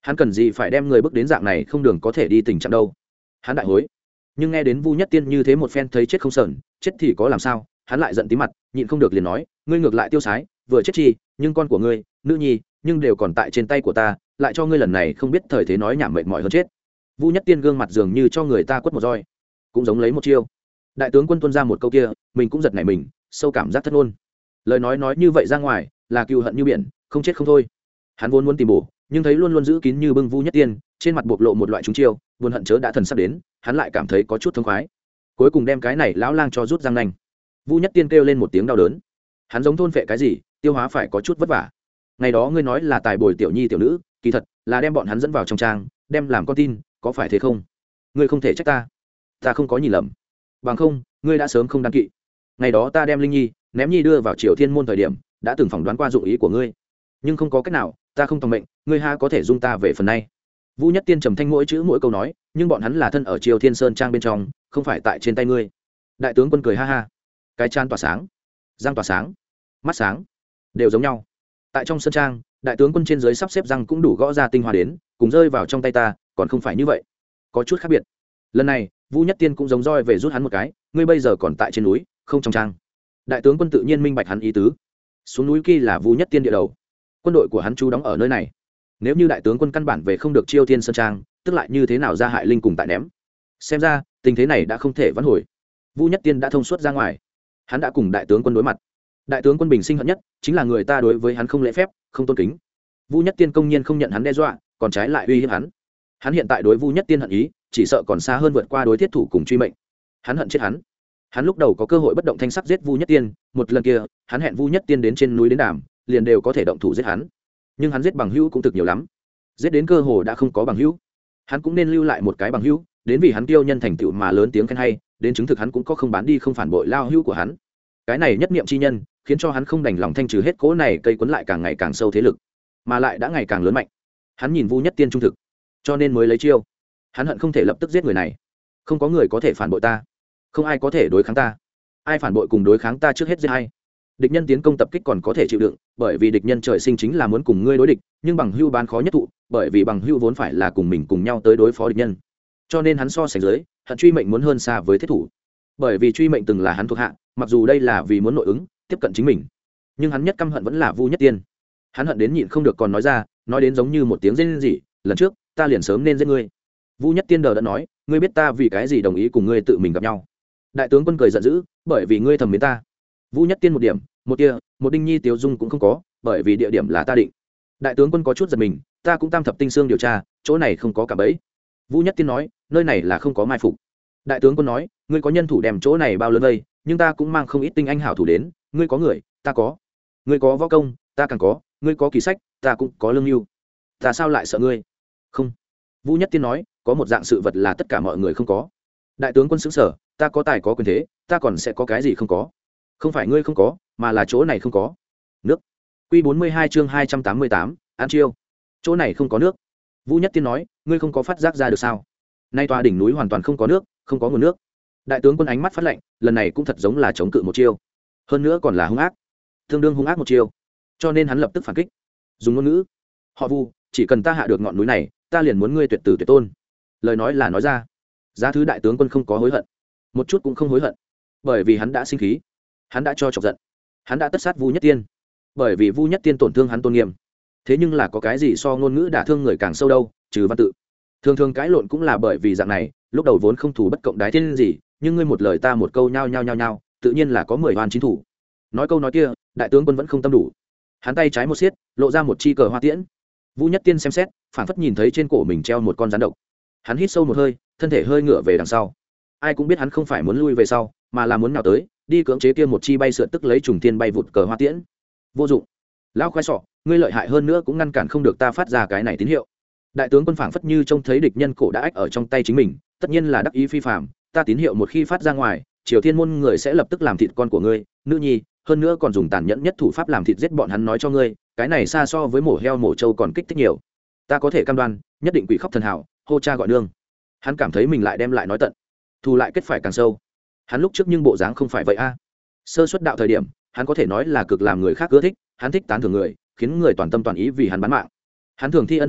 hắn cần gì phải đem người bước đến dạng này không đường có thể đi tình trạng đâu. Hắn đại hối. Nhưng nghe đến Vu Nhất Tiên như thế một phen thấy chết không sờn, chết thì có làm sao, hắn lại giận tí mặt, nhịn không được liền nói, ngươi ngược lại tiêu sái, vừa chết chi, nhưng con của ngươi, nữ nhi, nhưng đều còn tại trên tay của ta, lại cho ngươi lần này không biết thời thế nói nhảm mệt mỏi hơn chết. Vu Nhất Tiên gương mặt dường như cho người ta quất một roi, cũng giống lấy một chiêu. Đại tướng quân tuôn ra một câu kia, mình cũng giật nảy mình, sâu cảm giác thất ngôn. Lời nói nói như vậy ra ngoài, là cừu hận như biển, không chết không thôi. Hắn vốn muốn tìm bổ, nhưng thấy luôn luôn giữ kín như bưng Vu Nhất Tiên, trên mặt bộc lộ một loại trúng chiêu, buồn hận chớ đã thần sắp đến, hắn lại cảm thấy có chút thông khoái. Cuối cùng đem cái này lão lang cho rút răng nanh. Vu Nhất Tiên kêu lên một tiếng đau đớn. Hắn giống thôn phệ cái gì, tiêu hóa phải có chút vất vả. Ngày đó ngươi nói là tài bồi tiểu nhi tiểu nữ, kỳ thật là đem bọn hắn dẫn vào trong trang, đem làm con tin, có phải thế không? Ngươi không thể trách ta, ta không có nhìn lầm. Bằng không, ngươi đã sớm không đăng kỵ. Ngày đó ta đem Linh Nhi, ném Nhi đưa vào Triều Thiên môn thời điểm, đã từng phỏng đoán qua dụng ý của ngươi, nhưng không có cách nào, ta không tòng mệnh, ngươi ha có thể dung ta về phần này. Vu Nhất Tiên trầm thanh mỗi chữ mỗi câu nói, nhưng bọn hắn là thân ở Triều Thiên Sơn trang bên trong, không phải tại trên tay ngươi. Đại tướng quân cười ha ha, cái chan tỏa sáng, răng tỏa sáng, mắt sáng, đều giống nhau. Tại trong sơn trang, đại tướng quân trên dưới sắp xếp răng cũng đủ gõ ra tinh hoa đến, cùng rơi vào trong tay ta, còn không phải như vậy, có chút khác biệt. Lần này, Vu Nhất Tiên cũng giống roi về rút hắn một cái, ngươi bây giờ còn tại trên núi, không trong trang. Đại tướng quân tự nhiên minh bạch hắn ý tứ. Xuống núi kia là Vu Nhất Tiên địa đầu, quân đội của hắn trú đóng ở nơi này. Nếu như đại tướng quân căn bản về không được Chiêu Thiên Sơn trang, tức lại như thế nào ra hại linh cùng tại ném. Xem ra, tình thế này đã không thể vãn hồi. Vu Nhất Tiên đã thông suốt ra ngoài, hắn đã cùng đại tướng quân đối mặt. Đại tướng quân bình sinh hận nhất chính là người ta đối với hắn không lễ phép, không tôn kính. Vu Nhất Tiên công nhiên không nhận hắn đe dọa, còn trái lại uy hiếp hắn. Hắn hiện tại đối Vu Nhất Tiên hận ý, chỉ sợ còn xa hơn vượt qua đối thiết thủ cùng truy mệnh. Hắn hận chết hắn. Hắn lúc đầu có cơ hội bất động thanh sắc giết Vu Nhất Tiên, một lần kia, hắn hẹn Vu Nhất Tiên đến trên núi đến đàm, liền đều có thể động thủ giết hắn. Nhưng hắn giết bằng hữu cũng thực nhiều lắm, giết đến cơ hồ đã không có bằng hữu. Hắn cũng nên lưu lại một cái bằng hữu, đến vì hắn tiêu nhân thành tựu mà lớn tiếng khen hay, đến chứng thực hắn cũng có không bán đi không phản bội lao hữu của hắn. Cái này nhất niệm chi nhân, khiến cho hắn không đành lòng thanh trừ hết cỗ này cây quấn lại càng ngày càng sâu thế lực, mà lại đã ngày càng lớn mạnh. Hắn nhìn Vu Nhất Tiên trung thực, cho nên mới lấy chiêu. Hắn hận không thể lập tức giết người này. Không có người có thể phản bội ta, không ai có thể đối kháng ta. Ai phản bội cùng đối kháng ta trước hết giết hay. Địch nhân tiến công tập kích còn có thể chịu đựng, bởi vì địch nhân trời sinh chính là muốn cùng ngươi đối địch, nhưng bằng hưu bán khó nhất thụ, bởi vì bằng hưu vốn phải là cùng mình cùng nhau tới đối phó địch nhân. Cho nên hắn so sánh dưới, hận truy mệnh muốn hơn xa với thiết thủ. Bởi vì truy mệnh từng là hắn thuộc hạ, mặc dù đây là vì muốn nội ứng, tiếp cận chính mình, nhưng hắn nhất căm hận vẫn là Vu Nhất Tiên. Hắn hận đến nhịn không được còn nói ra, nói đến giống như một tiếng rên rỉ, lần trước ta liền sớm nên giết ngươi. Vu Nhất Tiên đờ đã nói, ngươi biết ta vì cái gì đồng ý cùng ngươi tự mình gặp nhau. Đại tướng quân cười giận dữ, bởi vì ngươi thầm mến ta. Vu Nhất Tiên một điểm, một tia, một đinh nhi tiêu dung cũng không có, bởi vì địa điểm là ta định. Đại tướng quân có chút giật mình, ta cũng tam thập tinh xương điều tra, chỗ này không có cả bẫy. Vu Nhất Tiên nói, nơi này là không có mai phục. Đại tướng quân nói, ngươi có nhân thủ đem chỗ này bao lớn vây, nhưng ta cũng mang không ít tinh anh hảo thủ đến, ngươi có người, ta có. Ngươi có võ công, ta càng có, ngươi có kỳ sách, ta cũng có lương lưu. Ta sao lại sợ ngươi? Không. Vu Nhất Tiên nói, có một dạng sự vật là tất cả mọi người không có. Đại tướng quân sững sờ, ta có tài có quyền thế, ta còn sẽ có cái gì không có? Không phải ngươi không có, mà là chỗ này không có nước. Quy bốn mươi hai chương hai trăm tám mươi tám, An Chiêu. Chỗ này không có nước. Vu Nhất Tiên nói, ngươi không có phát giác ra được sao? Nay tòa đỉnh núi hoàn toàn không có nước, không có nguồn nước. Đại tướng quân ánh mắt phát lạnh, lần này cũng thật giống là chống cự một chiêu, hơn nữa còn là hung ác, tương đương hung ác một chiêu. Cho nên hắn lập tức phản kích, dùng ngôn ngữ, họ Vu, chỉ cần ta hạ được ngọn núi này, ta liền muốn ngươi tuyệt tử tuyệt tôn. Lời nói là nói ra, giá thứ đại tướng quân không có hối hận, một chút cũng không hối hận, bởi vì hắn đã sinh khí, hắn đã cho chọc giận, hắn đã tất sát Vu Nhất Tiên, bởi vì Vu Nhất Tiên tổn thương hắn tôn nghiêm. Thế nhưng là có cái gì so ngôn ngữ đả thương người càng sâu đâu, trừ văn tự. Thường thường cãi lộn cũng là bởi vì dạng này, lúc đầu vốn không thủ bất cộng đái thiên gì, nhưng ngươi một lời ta một câu nhao nhao nhao nhao, tự nhiên là có mười oan chín thủ. Nói câu nói kia, đại tướng quân vẫn không tâm đủ, hắn tay trái một xiết, lộ ra một chi cờ hoa tiễn. Vu Nhất Tiên xem xét, phảng phất nhìn thấy trên cổ mình treo một con rắn độc. Hắn hít sâu một hơi, thân thể hơi ngửa về đằng sau. Ai cũng biết hắn không phải muốn lui về sau, mà là muốn nào tới, đi cưỡng chế kia một chi bay sượt tức lấy trùng tiên bay vụt cờ hoa tiễn. Vô dụng. Lão khoai sọ, ngươi lợi hại hơn nữa cũng ngăn cản không được ta phát ra cái này tín hiệu. Đại tướng quân phảng phất như trông thấy địch nhân cổ đã ách ở trong tay chính mình, tất nhiên là đắc ý phi phàm, ta tín hiệu một khi phát ra ngoài, Triều Thiên môn người sẽ lập tức làm thịt con của ngươi, nữ nhi, hơn nữa còn dùng tàn nhẫn nhất thủ pháp làm thịt giết bọn hắn, nói cho ngươi, cái này xa so với mổ heo mổ trâu còn kích thích nhiều. Ta có thể cam đoan, nhất định quỷ khóc thần hảo, hô cha gọi nương. Hắn cảm thấy mình lại đem lại nói tận, thù lại kết phải càng sâu. Hắn lúc trước nhưng bộ dáng không phải vậy a. Sơ xuất đạo thời điểm, hắn có thể nói là cực làm người khác ưa thích, hắn thích tán thưởng người, khiến người toàn tâm toàn ý vì hắn bán mạng. Hắn thường thi ân huệ,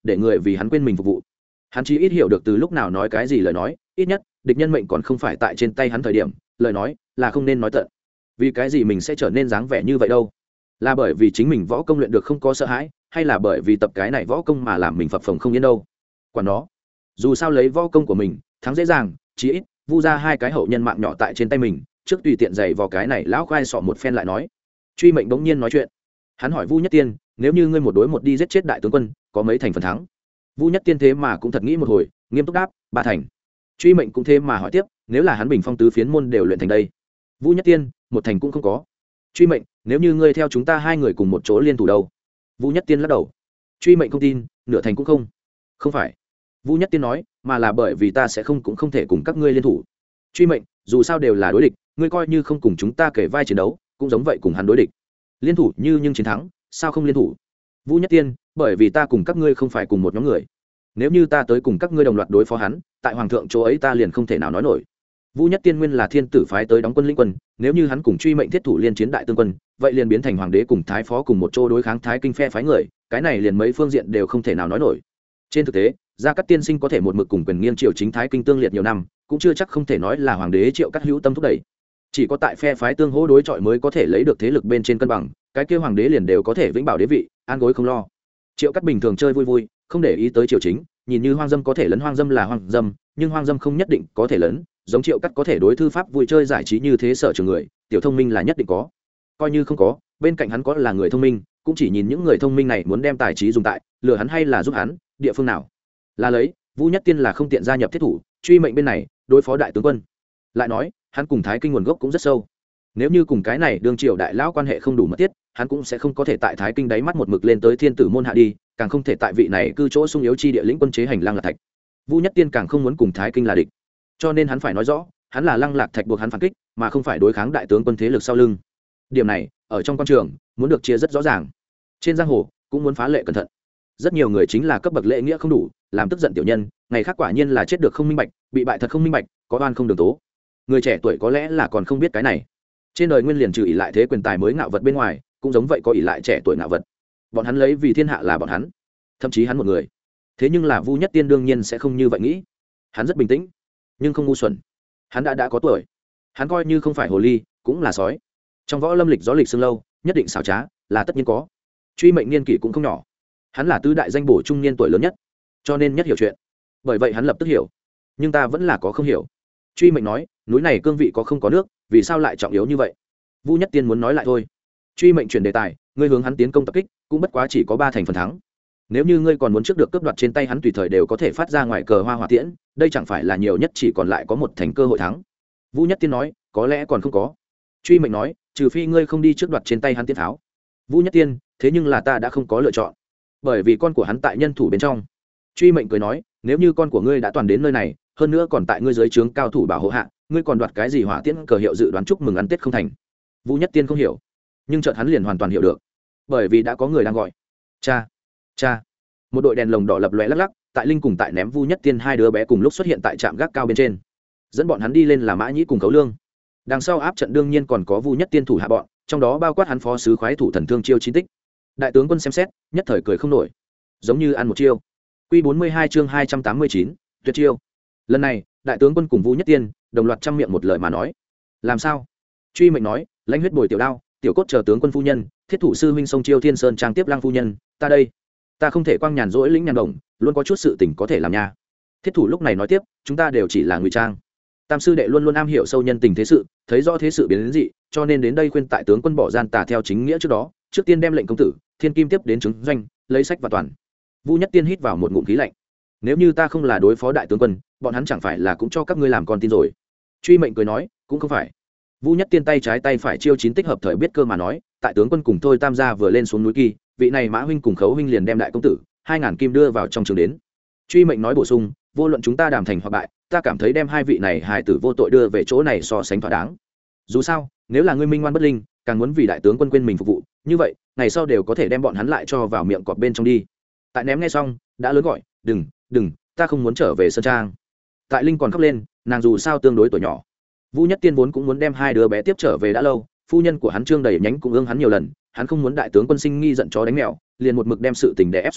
để người vì hắn quên mình phục vụ. Hắn chỉ ít hiểu được từ lúc nào nói cái gì lời nói, ít nhất địch nhân mệnh còn không phải tại trên tay hắn thời điểm, lời nói là không nên nói tận. Vì cái gì mình sẽ trở nên dáng vẻ như vậy đâu? Là bởi vì chính mình võ công luyện được không có sợ hãi, hay là bởi vì tập cái này võ công mà làm mình phập phồng không yên đâu? Quả nó, dù sao lấy võ công của mình thắng dễ dàng, chí ít vu ra hai cái hậu nhân mạng nhỏ tại trên tay mình, trước tùy tiện giày vào cái này lão khoai sọ một phen lại nói. Truy Mệnh bỗng nhiên nói chuyện. Hắn hỏi Vu Nhất Tiên, nếu như ngươi một đối một đi giết chết đại tướng quân, có mấy thành phần thắng? Vu Nhất Tiên thế mà cũng thật nghĩ một hồi, nghiêm túc đáp, ba thành. Truy Mệnh cũng thế mà hỏi tiếp, nếu là hắn bình phong tứ phiến môn đều luyện thành đây? Vu Nhất Tiên, một thành cũng không có. Truy Mệnh, nếu như ngươi theo chúng ta hai người cùng một chỗ liên thủ đâu? Vu Nhất Tiên lắc đầu. Truy Mệnh không tin, nửa thành cũng không. Không phải. Vu Nhất Tiên nói, mà là bởi vì ta sẽ không cũng không thể cùng các ngươi liên thủ. Truy Mệnh, dù sao đều là đối địch, ngươi coi như không cùng chúng ta kể vai chiến đấu, cũng giống vậy cùng hắn đối địch. Liên thủ như nhưng chiến thắng, sao không liên thủ? Vu Nhất Tiên, bởi vì ta cùng các ngươi không phải cùng một nhóm người. Nếu như ta tới cùng các ngươi đồng loạt đối phó hắn, tại hoàng thượng chỗ ấy ta liền không thể nào nói nổi. Vu Nhất Tiên nguyên là thiên tử phái tới đóng quân lĩnh quân, nếu như hắn cùng Truy Mệnh thiết thủ liên chiến đại tương quân, vậy liền biến thành hoàng đế cùng thái phó cùng một chỗ đối kháng thái kinh phe phái người, cái này liền mấy phương diện đều không thể nào nói nổi. Trên thực tế, Gia Cát tiên sinh có thể một mực cùng quyền nghiêng triều chính thái kinh tương liệt nhiều năm, cũng chưa chắc không thể nói là hoàng đế Triệu Cát hữu tâm thúc đẩy. Chỉ có tại phe phái tương hỗ đối chọi mới có thể lấy được thế lực bên trên cân bằng, cái kia hoàng đế liền đều có thể vĩnh bảo đế vị, an gối không lo. Triệu Cát bình thường chơi vui vui, không để ý tới triều chính, nhìn như hoang dâm có thể lấn hoang dâm là hoang dâm, nhưng hoang dâm không nhất định có thể lấn, giống Triệu Cát có thể đối thư pháp vui chơi giải trí như thế sở trường người, tiểu thông minh là nhất định có. Coi như không có, bên cạnh hắn có là người thông minh, cũng chỉ nhìn những người thông minh này muốn đem tài trí dùng tại lừa hắn hay là giúp hắn, địa phương nào. Là lấy, Vu Nhất Tiên là không tiện gia nhập thiết thủ, Truy Mệnh bên này, đối phó đại tướng quân. Lại nói, hắn cùng Thái Kinh nguồn gốc cũng rất sâu. Nếu như cùng cái này đương triều đại lão quan hệ không đủ mật thiết, hắn cũng sẽ không có thể tại Thái Kinh đáy mắt một mực lên tới thiên tử môn hạ đi, càng không thể tại vị này cư chỗ sung yếu chi địa lĩnh quân chế hành Lăng Lạc Thạch. Vu Nhất Tiên càng không muốn cùng Thái Kinh là địch, cho nên hắn phải nói rõ, hắn là Lăng Lạc Thạch buộc hắn phản kích, mà không phải đối kháng đại tướng quân thế lực sau lưng. Điểm này, ở trong quan trường, muốn được chia rất rõ ràng. Trên giang hồ, cũng muốn phá lệ cẩn thận. Rất nhiều người chính là cấp bậc lễ nghĩa không đủ, làm tức giận tiểu nhân, ngày khác quả nhiên là chết được không minh bạch, bị bại thật không minh bạch, có oan không đường tố. Người trẻ tuổi có lẽ là còn không biết cái này. Trên đời nguyên liền trừ ỷ lại thế quyền tài mới ngạo vật bên ngoài, cũng giống vậy có ỷ lại trẻ tuổi ngạo vật. Bọn hắn lấy vì thiên hạ là bọn hắn, thậm chí hắn một người. Thế nhưng là Vu Nhất Tiên đương nhiên sẽ không như vậy nghĩ. Hắn rất bình tĩnh, nhưng không ngu xuẩn. Hắn đã đã có tuổi, hắn coi như không phải hồ ly, cũng là sói. Trong võ lâm lịch gió lịch xương lâu, nhất định xảo trá, là tất nhiên có. Truy Mệnh niên kỷ cũng không nhỏ, hắn là tứ đại danh bổ trung niên tuổi lớn nhất, cho nên nhất hiểu chuyện. Bởi vậy hắn lập tức hiểu, nhưng ta vẫn là có không hiểu. Truy Mệnh nói, núi này cương vị có không có nước, vì sao lại trọng yếu như vậy? Vu Nhất Tiên muốn nói lại thôi. Truy Mệnh chuyển đề tài, ngươi hướng hắn tiến công tập kích, cũng bất quá chỉ có ba thành phần thắng. Nếu như ngươi còn muốn trước được cướp đoạt trên tay hắn tùy thời đều có thể phát ra ngoài cờ hoa hỏa tiễn, đây chẳng phải là nhiều nhất chỉ còn lại có một thành cơ hội thắng. Vu Nhất Tiên nói, có lẽ còn không có. Truy Mệnh nói, trừ phi ngươi không đi trước đoạt trên tay hắn tiễn tháo. Vu Nhất Tiên, thế nhưng là ta đã không có lựa chọn, bởi vì con của hắn tại nhân thủ bên trong. Truy Mệnh cười nói, nếu như con của ngươi đã toàn đến nơi này, hơn nữa còn tại ngươi dưới trướng cao thủ bảo hộ hạ, ngươi còn đoạt cái gì hỏa tiễn cờ hiệu dự đoán chúc mừng ăn tết không thành? Vu Nhất Tiên không hiểu, nhưng chợt hắn liền hoàn toàn hiểu được, bởi vì đã có người đang gọi cha cha. Một đội đèn lồng đỏ lập lòe lắc lắc, tại linh cùng tại ném Vu Nhất Tiên hai đứa bé cùng lúc xuất hiện tại trạm gác cao bên trên, dẫn bọn hắn đi lên là Mã Nhĩ cùng Cấu Lương. Đằng sau áp trận đương nhiên còn có Vu Nhất Tiên thủ hạ bọn, trong đó bao quát hắn phó sứ khoái thủ thần Thương Chiêu chín tích. Đại tướng quân xem xét, nhất thời cười không nổi, giống như ăn một chiêu. Quy bốn mươi hai chương hai trăm tám mươi chín, tuyệt chiêu. Lần này, đại tướng quân cùng Vu Nhất Tiên đồng loạt trăm miệng một lời mà nói. Làm sao? Truy Mệnh nói, lãnh huyết bồi tiểu đao, tiểu cốt chờ tướng quân phu nhân, thiết thủ sư huynh sông Chiêu Thiên Sơn trang tiếp Lăng phu nhân, ta đây, ta không thể quang nhàn rỗi lĩnh nhàn đồng, luôn có chút sự tình có thể làm nha. Thiết thủ lúc này nói tiếp, chúng ta đều chỉ là ngụy trang. Tam sư đệ luôn luôn am hiểu sâu nhân tình thế sự, thấy rõ thế sự biến đến dị, cho nên đến đây khuyên tại tướng quân bỏ gian tà theo chính nghĩa trước đó, trước tiên đem lệnh công tử Thiên Kim tiếp đến chứng doanh, lấy sách và toàn. Vu Nhất Tiên hít vào một ngụm khí lạnh. Nếu như ta không là đối phó đại tướng quân, bọn hắn chẳng phải là cũng cho các ngươi làm con tin rồi? Truy Mệnh cười nói, cũng không phải. Vu Nhất Tiên tay trái tay phải chiêu chín tích hợp thời biết cơ mà nói, tại tướng quân cùng thôi tam gia vừa lên xuống núi kỳ, vị này Mã huynh cùng Khấu huynh liền đem đại công tử hai ngàn kim đưa vào trong trường đến. Truy Mệnh nói bổ sung, vô luận chúng ta đàm thành hoặc bại, ta cảm thấy đem hai vị này hài tử vô tội đưa về chỗ này so sánh thỏa đáng. Dù sao, nếu là ngươi minh ngoan bất linh, càng muốn vì đại tướng quân quên mình phục vụ, như vậy ngày sau đều có thể đem bọn hắn lại cho vào miệng cọp bên trong đi. Tại ném nghe xong, đã lớn gọi, đừng đừng, ta không muốn trở về sơn trang. Tại linh còn khóc lên, nàng dù sao tương đối tuổi nhỏ. Vu Nhất Tiên vốn cũng muốn đem hai đứa bé tiếp trở về đã lâu, phu nhân của hắn Trương Đầy Nhánh cũng ương hắn nhiều lần, hắn không muốn đại tướng quân sinh nghi giận chó đánh mèo, liền một mực đem sự tình đè ép xuống,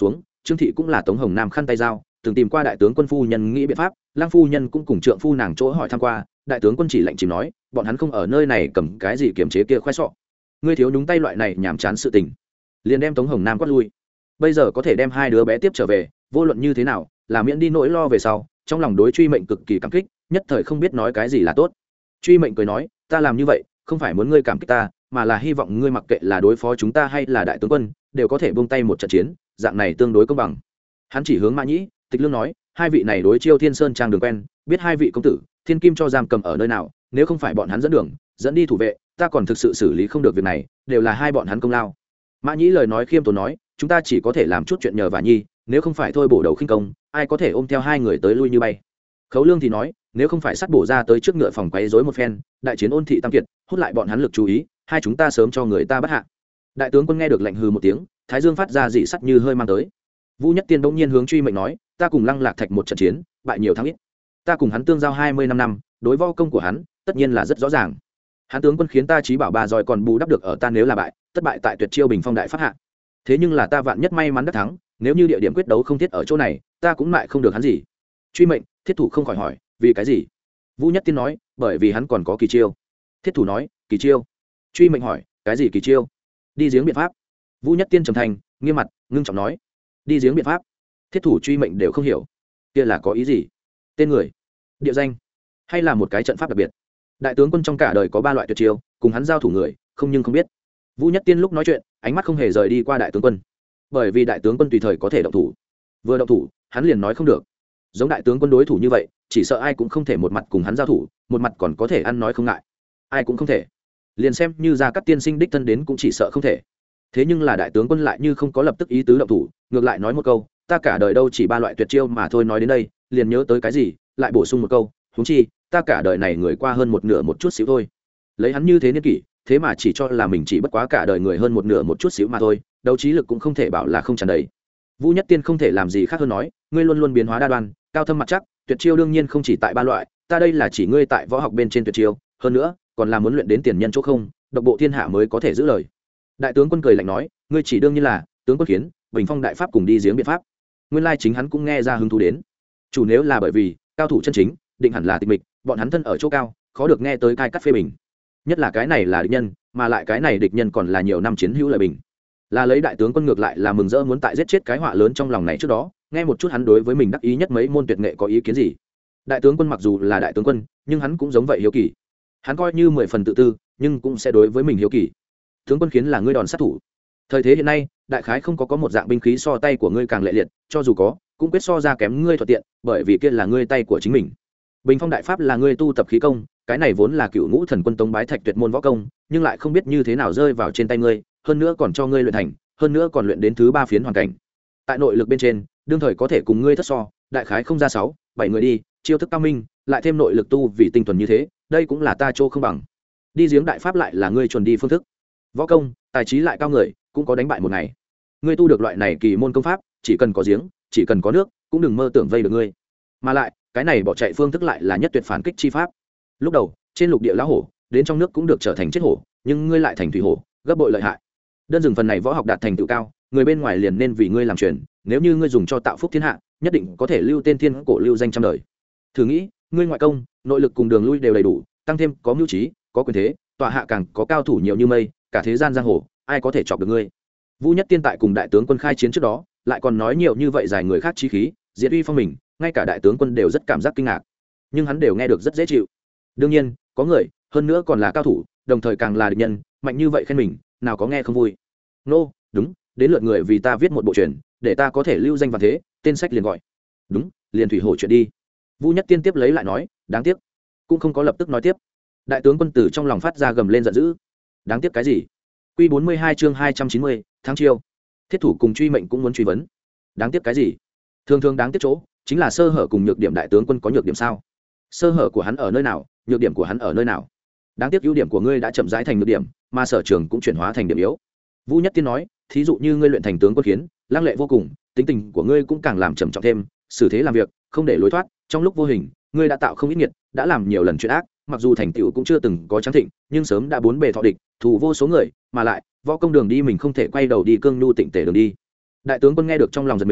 Trương thị cũng là Tống Hồng Nam khăn tay dao, từng tìm qua đại tướng quân phu nhân nghĩ biện pháp, lang phu nhân cũng cùng trượng phu nàng chỗ hỏi thăm qua, đại tướng quân chỉ lệnh chìm nói bọn hắn không ở nơi này cầm cái gì kiềm chế kia khoe sọ. Ngươi thiếu đúng tay loại này nhảm chán sự tình, liền đem Tống Hồng Nam quát lui. Bây giờ có thể đem hai đứa bé tiếp trở về, vô luận như thế nào là miễn đi nỗi lo về sau. Trong lòng đối Truy Mệnh cực kỳ cảm kích, nhất thời không biết nói cái gì là tốt. Truy Mệnh cười nói, ta làm như vậy không phải muốn ngươi cảm kích ta, mà là hy vọng ngươi mặc kệ là đối phó chúng ta hay là đại tướng quân đều có thể buông tay một trận chiến, dạng này tương đối công bằng. Hắn chỉ hướng Mã Nhĩ, Tịch Lương nói, hai vị này đối Chiêu Thiên Sơn trang đường quen, biết hai vị công tử Thiên Kim cho giam cầm ở nơi nào, nếu không phải bọn hắn dẫn đường dẫn đi thủ vệ, ta còn thực sự xử lý không được việc này, đều là hai bọn hắn công lao. Mã Nhĩ lời nói khiêm tốn nói, chúng ta chỉ có thể làm chút chuyện nhờ vả nhi, nếu không phải thôi bổ đầu khinh công, ai có thể ôm theo hai người tới lui như bay. Khấu Lương thì nói, nếu không phải sát bổ ra tới trước ngựa phòng quấy rối một phen, đại chiến ôn thị tam kiệt, hút lại bọn hắn lực chú ý, hai chúng ta sớm cho người ta bắt hạ. Đại tướng quân nghe được lệnh hừ một tiếng, thái dương phát ra dị sắt như hơi mang tới. Vũ Nhất Tiên bỗng nhiên hướng Truy Mệnh nói, ta cùng Lăng Lạc Thạch một trận chiến, bại nhiều thắng ít. Ta cùng hắn tương giao hai mươi năm năm, đối võ công của hắn, tất nhiên là rất rõ ràng. Hắn tướng quân khiến ta chí bảo ba giỏi còn bù đắp được ở ta nếu là bại, tất bại tại Tuyệt Chiêu Bình Phong đại pháp hạ. Thế nhưng là ta vạn nhất may mắn đắc thắng, nếu như địa điểm quyết đấu không thiết ở chỗ này, ta cũng lại không được hắn gì. Truy Mệnh, Thiết Thủ không khỏi hỏi, vì cái gì? Vũ Nhất Tiên nói, bởi vì hắn còn có kỳ chiêu. Thiết Thủ nói, kỳ chiêu. Truy Mệnh hỏi, cái gì kỳ chiêu? Đi giếng biện pháp. Vũ Nhất Tiên trầm thành, nghiêm mặt, ngưng trọng nói, đi giếng biện pháp. Thiết Thủ Truy Mệnh đều không hiểu, kia là có ý gì? Tên người, địa danh, hay là một cái trận pháp đặc biệt? Đại tướng quân trong cả đời có ba loại tuyệt chiêu, cùng hắn giao thủ người không nhưng không biết. Vũ Nhất Tiên lúc nói chuyện, ánh mắt không hề rời đi qua đại tướng quân, bởi vì đại tướng quân tùy thời có thể động thủ, vừa động thủ hắn liền nói không được. Giống đại tướng quân đối thủ như vậy, chỉ sợ ai cũng không thể một mặt cùng hắn giao thủ, một mặt còn có thể ăn nói không ngại, ai cũng không thể. Liền xem như ra các tiên sinh đích thân đến cũng chỉ sợ không thể. Thế nhưng là đại tướng quân lại như không có lập tức ý tứ động thủ, ngược lại nói một câu, ta cả đời đâu chỉ ba loại tuyệt chiêu mà thôi. Nói đến đây liền nhớ tới cái gì, lại bổ sung một câu, huống chi ta cả đời này người qua hơn một nửa một chút xíu thôi. Lấy hắn như thế niên kỷ, thế mà chỉ cho là mình chỉ bất quá cả đời người hơn một nửa một chút xíu mà thôi, đấu trí lực cũng không thể bảo là không tràn đầy. Vũ Nhất Tiên không thể làm gì khác hơn nói, ngươi luôn luôn biến hóa đa đoan, cao thâm mặt chắc, tuyệt chiêu đương nhiên không chỉ tại ba loại, ta đây là chỉ ngươi tại võ học bên trên tuyệt chiêu, hơn nữa còn là muốn luyện đến tiền nhân chỗ không, độc bộ thiên hạ mới có thể giữ lời. Đại tướng quân cười lạnh nói, ngươi chỉ đương nhiên là tướng quân khiến Bình Phong đại pháp cùng đi giếng biện pháp. Nguyên lai chính hắn cũng nghe ra hứng thú đến. Chủ nếu là bởi vì cao thủ chân chính, định hẳn là tịch mịch, bọn hắn thân ở chỗ cao, khó được nghe tới cai cắt phê bình. Nhất là cái này là địch nhân, mà lại cái này địch nhân còn là nhiều năm chiến hữu lợi bình. Là lấy đại tướng quân ngược lại là mừng rỡ muốn tại giết chết cái họa lớn trong lòng này trước đó, nghe một chút hắn đối với mình đắc ý nhất mấy môn tuyệt nghệ có ý kiến gì. Đại tướng quân mặc dù là đại tướng quân, nhưng hắn cũng giống vậy hiếu kỳ. Hắn coi như mười phần tự tư, nhưng cũng sẽ đối với mình hiếu kỳ. Tướng quân khiến là ngươi đòn sát thủ. Thời thế hiện nay, đại khái không có có một dạng binh khí so tay của ngươi càng lệ liệt, cho dù có, cũng quyết so ra kém ngươi thuận tiện, bởi vì kia là ngươi tay của chính mình. Bình Phong đại pháp là ngươi tu tập khí công, cái này vốn là cựu ngũ thần quân tống bái thạch tuyệt môn võ công, nhưng lại không biết như thế nào rơi vào trên tay ngươi, hơn nữa còn cho ngươi luyện thành, hơn nữa còn luyện đến thứ ba phiến hoàn cảnh. Tại nội lực bên trên, đương thời có thể cùng ngươi thất so, đại khái không ra sáu, bảy người đi, chiêu thức cao minh, lại thêm nội lực tu vì tinh thuần như thế, đây cũng là ta chỗ không bằng. Đi giếng đại pháp lại là ngươi chuẩn đi phương thức. Võ công, tài trí lại cao người, cũng có đánh bại một ngày. Ngươi tu được loại này kỳ môn công pháp, chỉ cần có giếng, chỉ cần có nước, cũng đừng mơ tưởng vây được ngươi. Mà lại, cái này bỏ chạy phương thức lại là nhất tuyệt phản kích chi pháp. Lúc đầu, trên lục địa lão hổ, đến trong nước cũng được trở thành chết hổ, nhưng ngươi lại thành thủy hổ, gấp bội lợi hại. Đơn dừng phần này võ học đạt thành tựu cao, người bên ngoài liền nên vì ngươi làm truyền, nếu như ngươi dùng cho tạo phúc thiên hạ, nhất định có thể lưu tên thiên cổ lưu danh trăm đời. Thử nghĩ, ngươi ngoại công, nội lực cùng đường lui đều đầy đủ, tăng thêm có mưu trí, có quyền thế, tọa hạ càng có cao thủ nhiều như mây, cả thế gian giang hồ, ai có thể chọc được ngươi. Vũ Nhất Tiên tại cùng đại tướng quân khai chiến trước đó, lại còn nói nhiều như vậy, giải người khác chí khí, diệt uy phong mình, ngay cả đại tướng quân đều rất cảm giác kinh ngạc, nhưng hắn đều nghe được rất dễ chịu. Đương nhiên, có người, hơn nữa còn là cao thủ, đồng thời càng là địch nhân, mạnh như vậy khen mình, nào có nghe không vui. Nô, đúng, đến lượt người vì ta viết một bộ truyền, để ta có thể lưu danh vạn thế, tên sách liền gọi. Đúng, liền thủy hổ chuyện đi. Vũ Nhất Tiên tiếp lấy lại nói, đáng tiếc, cũng không có lập tức nói tiếp. Đại tướng quân tử trong lòng phát ra gầm lên giận dữ. Đáng tiếc cái gì? Quy bốn mươi hai chương hai trăm chín mươi, tháng chiêu. Thiết Thủ cùng Truy Mệnh cũng muốn truy vấn. Đáng tiếc cái gì? Thường thường đáng tiếc chỗ, chính là sơ hở cùng nhược điểm. Đại tướng quân có nhược điểm sao? Sơ hở của hắn ở nơi nào, nhược điểm của hắn ở nơi nào? Đáng tiếc ưu điểm của ngươi đã chậm rãi thành nhược điểm, mà sở trường cũng chuyển hóa thành điểm yếu. Vũ Nhất Tiên nói, thí dụ như ngươi luyện thành tướng quân khiến, lăng lệ vô cùng, tính tình của ngươi cũng càng làm trầm trọng thêm, xử thế làm việc không để lối thoát, trong lúc vô hình, ngươi đã tạo không ít nghiệt, đã làm nhiều lần chuyện ác, mặc dù thành tựu cũng chưa từng có trắng thịnh, nhưng sớm đã bốn bề thọ địch, thù vô số người, mà lại võ công đường đi mình không thể quay đầu đi cương nhu tịnh tể đường đi. Đại tướng quân nghe được trong lòng giật mình,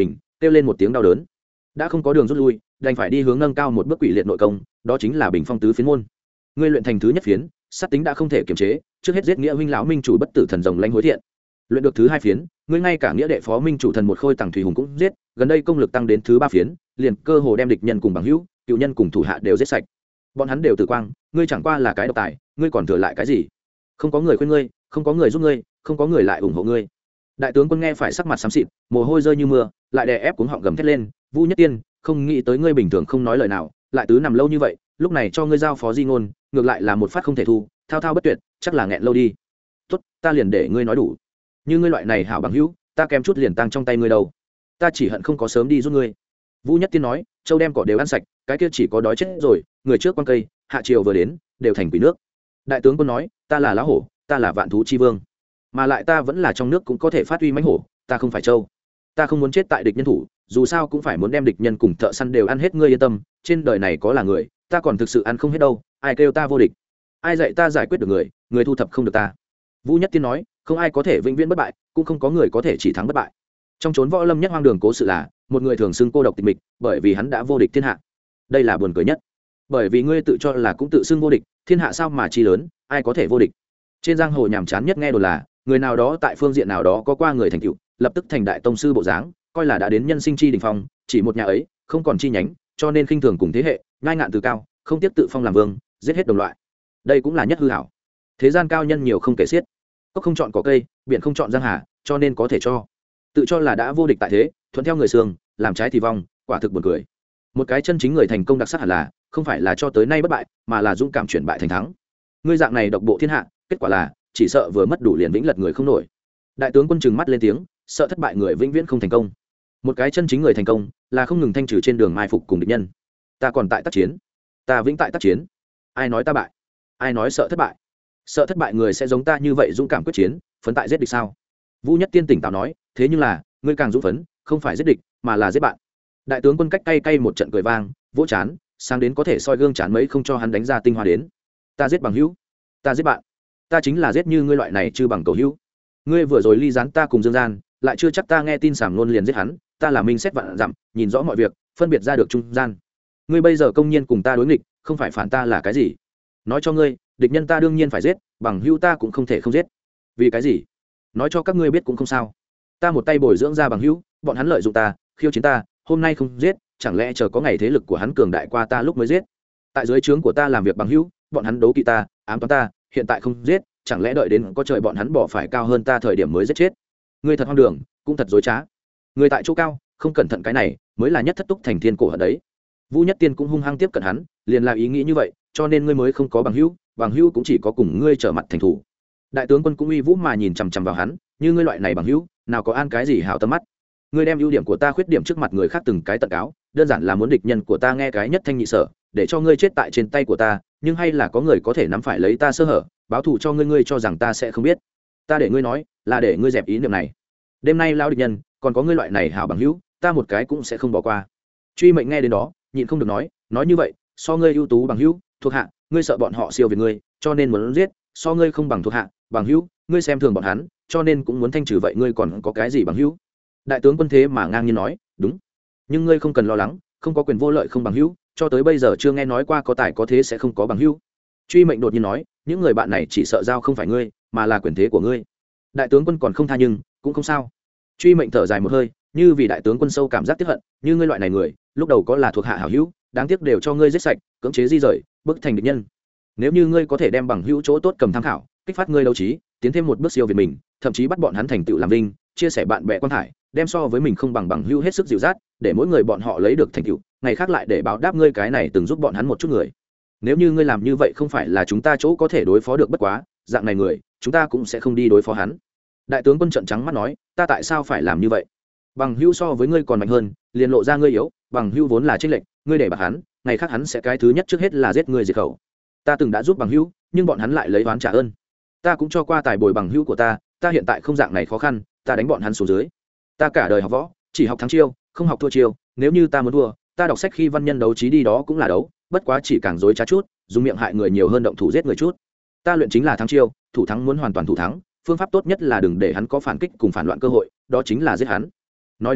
kêu lên một tiếng đau đớn. Đã không có đường rút lui, đành phải đi hướng nâng cao một bước quỷ liệt nội công, đó chính là bình phong tứ phiến môn. Ngươi luyện thành thứ nhất phiến, sát tính đã không thể kiềm chế, trước hết giết nghĩa huynh lão minh chủ bất tử thần rồng lãnh hối thiện. Luyện được thứ hai phiến, ngươi ngay cả nghĩa đệ phó minh chủ thần một khôi tàng thủy hùng cũng giết, gần đây công lực tăng đến thứ ba phiến, liền cơ hồ đem địch nhân cùng bằng hữu, cựu nhân cùng thủ hạ đều giết sạch. Bọn hắn đều tử quang, ngươi chẳng qua là cái độc tài, ngươi còn thừa lại cái gì? Không có người khuyên ngươi, không có người giúp ngươi, không có người lại ủng hộ ngươi. Đại tướng quân nghe phải sắc mặt xám xịt, mồ hôi rơi như mưa, lại đè ép cuống họng gầm thét lên, Vu Nhất Tiên, không nghĩ tới ngươi bình thường không nói lời nào, lại tứ nằm lâu như vậy, lúc này cho ngươi giao phó di ngôn, ngược lại là một phát không thể thu, thao thao bất tuyệt, chắc là nghẹn lâu đi. Tốt, ta liền để ngươi nói đủ. Như ngươi loại này hảo bằng hữu, ta kém chút liền tăng trong tay ngươi đâu. Ta chỉ hận không có sớm đi giúp ngươi. Vu Nhất Tiên nói, châu đem cỏ đều ăn sạch, cái kia chỉ có đói chết rồi, người trước quan cây, hạ triều vừa đến, đều thành quỷ nước. Đại tướng quân nói, ta là lá hổ, ta là vạn thú chi vương, mà lại ta vẫn là trong nước cũng có thể phát huy mãnh hổ, ta không phải châu. Ta không muốn chết tại địch nhân thủ, dù sao cũng phải muốn đem địch nhân cùng thợ săn đều ăn hết, ngươi yên tâm, trên đời này có là người, ta còn thực sự ăn không hết đâu, ai kêu ta vô địch, ai dạy ta giải quyết được người, người thu thập không được ta. Vũ Nhất Tiên nói, không ai có thể vĩnh viễn bất bại, cũng không có người có thể chỉ thắng bất bại. Trong chốn võ lâm nhất hoang đường cố sự là một người thường xưng cô độc tịch mịch, bởi vì hắn đã vô địch thiên hạ. Đây là buồn cười nhất, bởi vì ngươi tự cho là cũng tự xưng vô địch, thiên hạ sao mà chi lớn, ai có thể vô địch. Trên giang hồ nhàm chán nhất nghe đồn là người nào đó tại phương diện nào đó có qua người thành tựu, lập tức thành đại tông sư bộ dáng, coi là đã đến nhân sinh chi đỉnh phong, chỉ một nhà ấy không còn chi nhánh, cho nên khinh thường cùng thế hệ, ngai ngạn từ cao, không tiếp tự phong làm vương, giết hết đồng loại. Đây cũng là nhất hư hảo. Thế gian cao nhân nhiều không kể xiết, cốc không chọn cỏ cây, biển không chọn giang hà, cho nên có thể cho tự cho là đã vô địch tại thế, thuận theo người xương, làm trái thì vong, quả thực buồn cười. Một cái chân chính người thành công đặc sắc hẳn là không phải là cho tới nay bất bại, mà là dũng cảm chuyển bại thành thắng. Ngươi dạng này độc bộ thiên hạ, kết quả là chỉ sợ vừa mất đủ liền vĩnh lật người không nổi. Đại tướng quân trừng mắt lên tiếng, sợ thất bại người vĩnh viễn không thành công. Một cái chân chính người thành công là không ngừng thanh trừ trên đường mai phục cùng địch nhân. Ta còn tại tác chiến, ta vĩnh tại tác chiến. Ai nói ta bại? Ai nói sợ thất bại? Sợ thất bại người sẽ giống ta như vậy dũng cảm quyết chiến, phấn tại giết địch sao? Vũ Nhất Tiên tỉnh táo nói, thế nhưng là ngươi càng dũng phấn, không phải giết địch mà là giết bạn. Đại tướng quân cách cay cay một trận cười vang, vỗ chán, sáng đến có thể soi gương chán mấy không cho hắn đánh ra tinh hoa đến. Ta giết bằng hữu, ta giết bạn, ta chính là giết như ngươi loại này chứ bằng cầu hữu. Ngươi vừa rồi ly gián ta cùng Dương Gian, lại chưa chắc ta nghe tin sảm luôn liền giết hắn, ta là minh xét vạn dặm, nhìn rõ mọi việc, phân biệt ra được trung gian. Ngươi bây giờ công nhiên cùng ta đối nghịch, không phải phản ta là cái gì? Nói cho ngươi, địch nhân ta đương nhiên phải giết, bằng hữu ta cũng không thể không giết. Vì cái gì? Nói cho các ngươi biết cũng không sao. Ta một tay bồi dưỡng ra bằng hữu, bọn hắn lợi dụng ta, khiêu chiến ta, hôm nay không giết, chẳng lẽ chờ có ngày thế lực của hắn cường đại qua ta lúc mới giết? Tại dưới trướng của ta làm việc bằng hữu, bọn hắn đấu kỵ ta, ám toán ta, hiện tại không giết, chẳng lẽ đợi đến có trời bọn hắn bỏ phải cao hơn ta thời điểm mới giết chết? Ngươi thật hoang đường, cũng thật dối trá. Người tại chỗ cao, không cẩn thận cái này, mới là nhất thất túc thành thiên cổ ở đấy. Vũ Nhất Tiên cũng hung hăng tiếp cận hắn, liền là ý nghĩ như vậy, cho nên ngươi mới không có bằng hữu, bằng hữu cũng chỉ có cùng ngươi trở mặt thành thủ. Đại tướng quân cũng uy vũ mà nhìn chằm chằm vào hắn, như ngươi loại này bằng hữu, nào có an cái gì hảo tâm mắt. Ngươi đem ưu điểm của ta khuyết điểm trước mặt người khác từng cái tận cáo, đơn giản là muốn địch nhân của ta nghe cái nhất thanh nhị sở, để cho ngươi chết tại trên tay của ta, nhưng hay là có người có thể nắm phải lấy ta sơ hở, báo thù cho ngươi, ngươi cho rằng ta sẽ không biết? Ta để ngươi nói, là để ngươi dẹp ý niệm này. Đêm nay lao địch nhân, còn có ngươi loại này hảo bằng hữu, ta một cái cũng sẽ không bỏ qua. Truy Mệnh nghe đến đó, nhịn không được nói, nói như vậy, so ngươi ưu tú bằng hữu, thuộc hạ, ngươi sợ bọn họ siêu việt ngươi, cho nên muốn giết, so ngươi không bằng thuộc hạ, bằng hữu, ngươi xem thường bọn hắn, cho nên cũng muốn thanh trừ, vậy ngươi còn có cái gì bằng hữu? Đại tướng quân thế mà ngang nhiên nói, đúng, nhưng ngươi không cần lo lắng, không có quyền vô lợi không bằng hữu, cho tới bây giờ chưa nghe nói qua có tài có thế sẽ không có bằng hữu. Truy Mệnh đột nhiên nói, những người bạn này chỉ sợ giao không phải ngươi, mà là quyền thế của ngươi. Đại tướng quân còn không tha, nhưng cũng không sao. Truy Mệnh thở dài một hơi, như vì đại tướng quân sâu cảm giác tiếc hận, như ngươi loại này người, lúc đầu có là thuộc hạ hảo hữu, đáng tiếc đều cho ngươi giết sạch, cưỡng chế di rời, bức thành địch nhân. Nếu như ngươi có thể đem bằng hữu chỗ tốt cầm tham khảo, kích phát ngươi đấu trí, tiến thêm một bước siêu việt mình, thậm chí bắt bọn hắn thành tựu làm vinh, chia sẻ bạn bè quan thải, đem so với mình không bằng bằng hữu hết sức dịu dắt, để mỗi người bọn họ lấy được thành tựu, ngày khác lại để báo đáp ngươi cái này từng giúp bọn hắn một chút người. Nếu như ngươi làm như vậy không phải là chúng ta chỗ có thể đối phó được, bất quá dạng này người chúng ta cũng sẽ không đi đối phó hắn. Đại tướng quân trợn trắng mắt nói, ta tại sao phải làm như vậy? Bằng hữu so với ngươi còn mạnh hơn, liền lộ ra ngươi yếu, bằng hữu vốn là chênh lệch, ngươi để bạc hắn, ngày khác hắn sẽ cái thứ nhất trước hết là giết ngươi diệt khẩu. Ta từng đã giúp bằng hữu, nhưng bọn hắn lại lấy oán trả ơn. Ta cũng cho qua tài bồi bằng hữu của ta, ta hiện tại không dạng này khó khăn, ta đánh bọn hắn xuống dưới. Ta cả đời học võ, chỉ học thắng chiêu, không học thua chiêu, nếu như ta muốn thua, ta đọc sách khi văn nhân đấu trí đi đó cũng là đấu, bất quá chỉ càng dối trá chút, dùng miệng hại người nhiều hơn động thủ giết người chút. Ta luyện chính là thắng chiêu, thủ thắng muốn hoàn toàn thủ thắng, phương pháp tốt nhất là đừng để hắn có phản kích cùng phản loạn cơ hội, đó chính là giết hắn. Nói đến đây,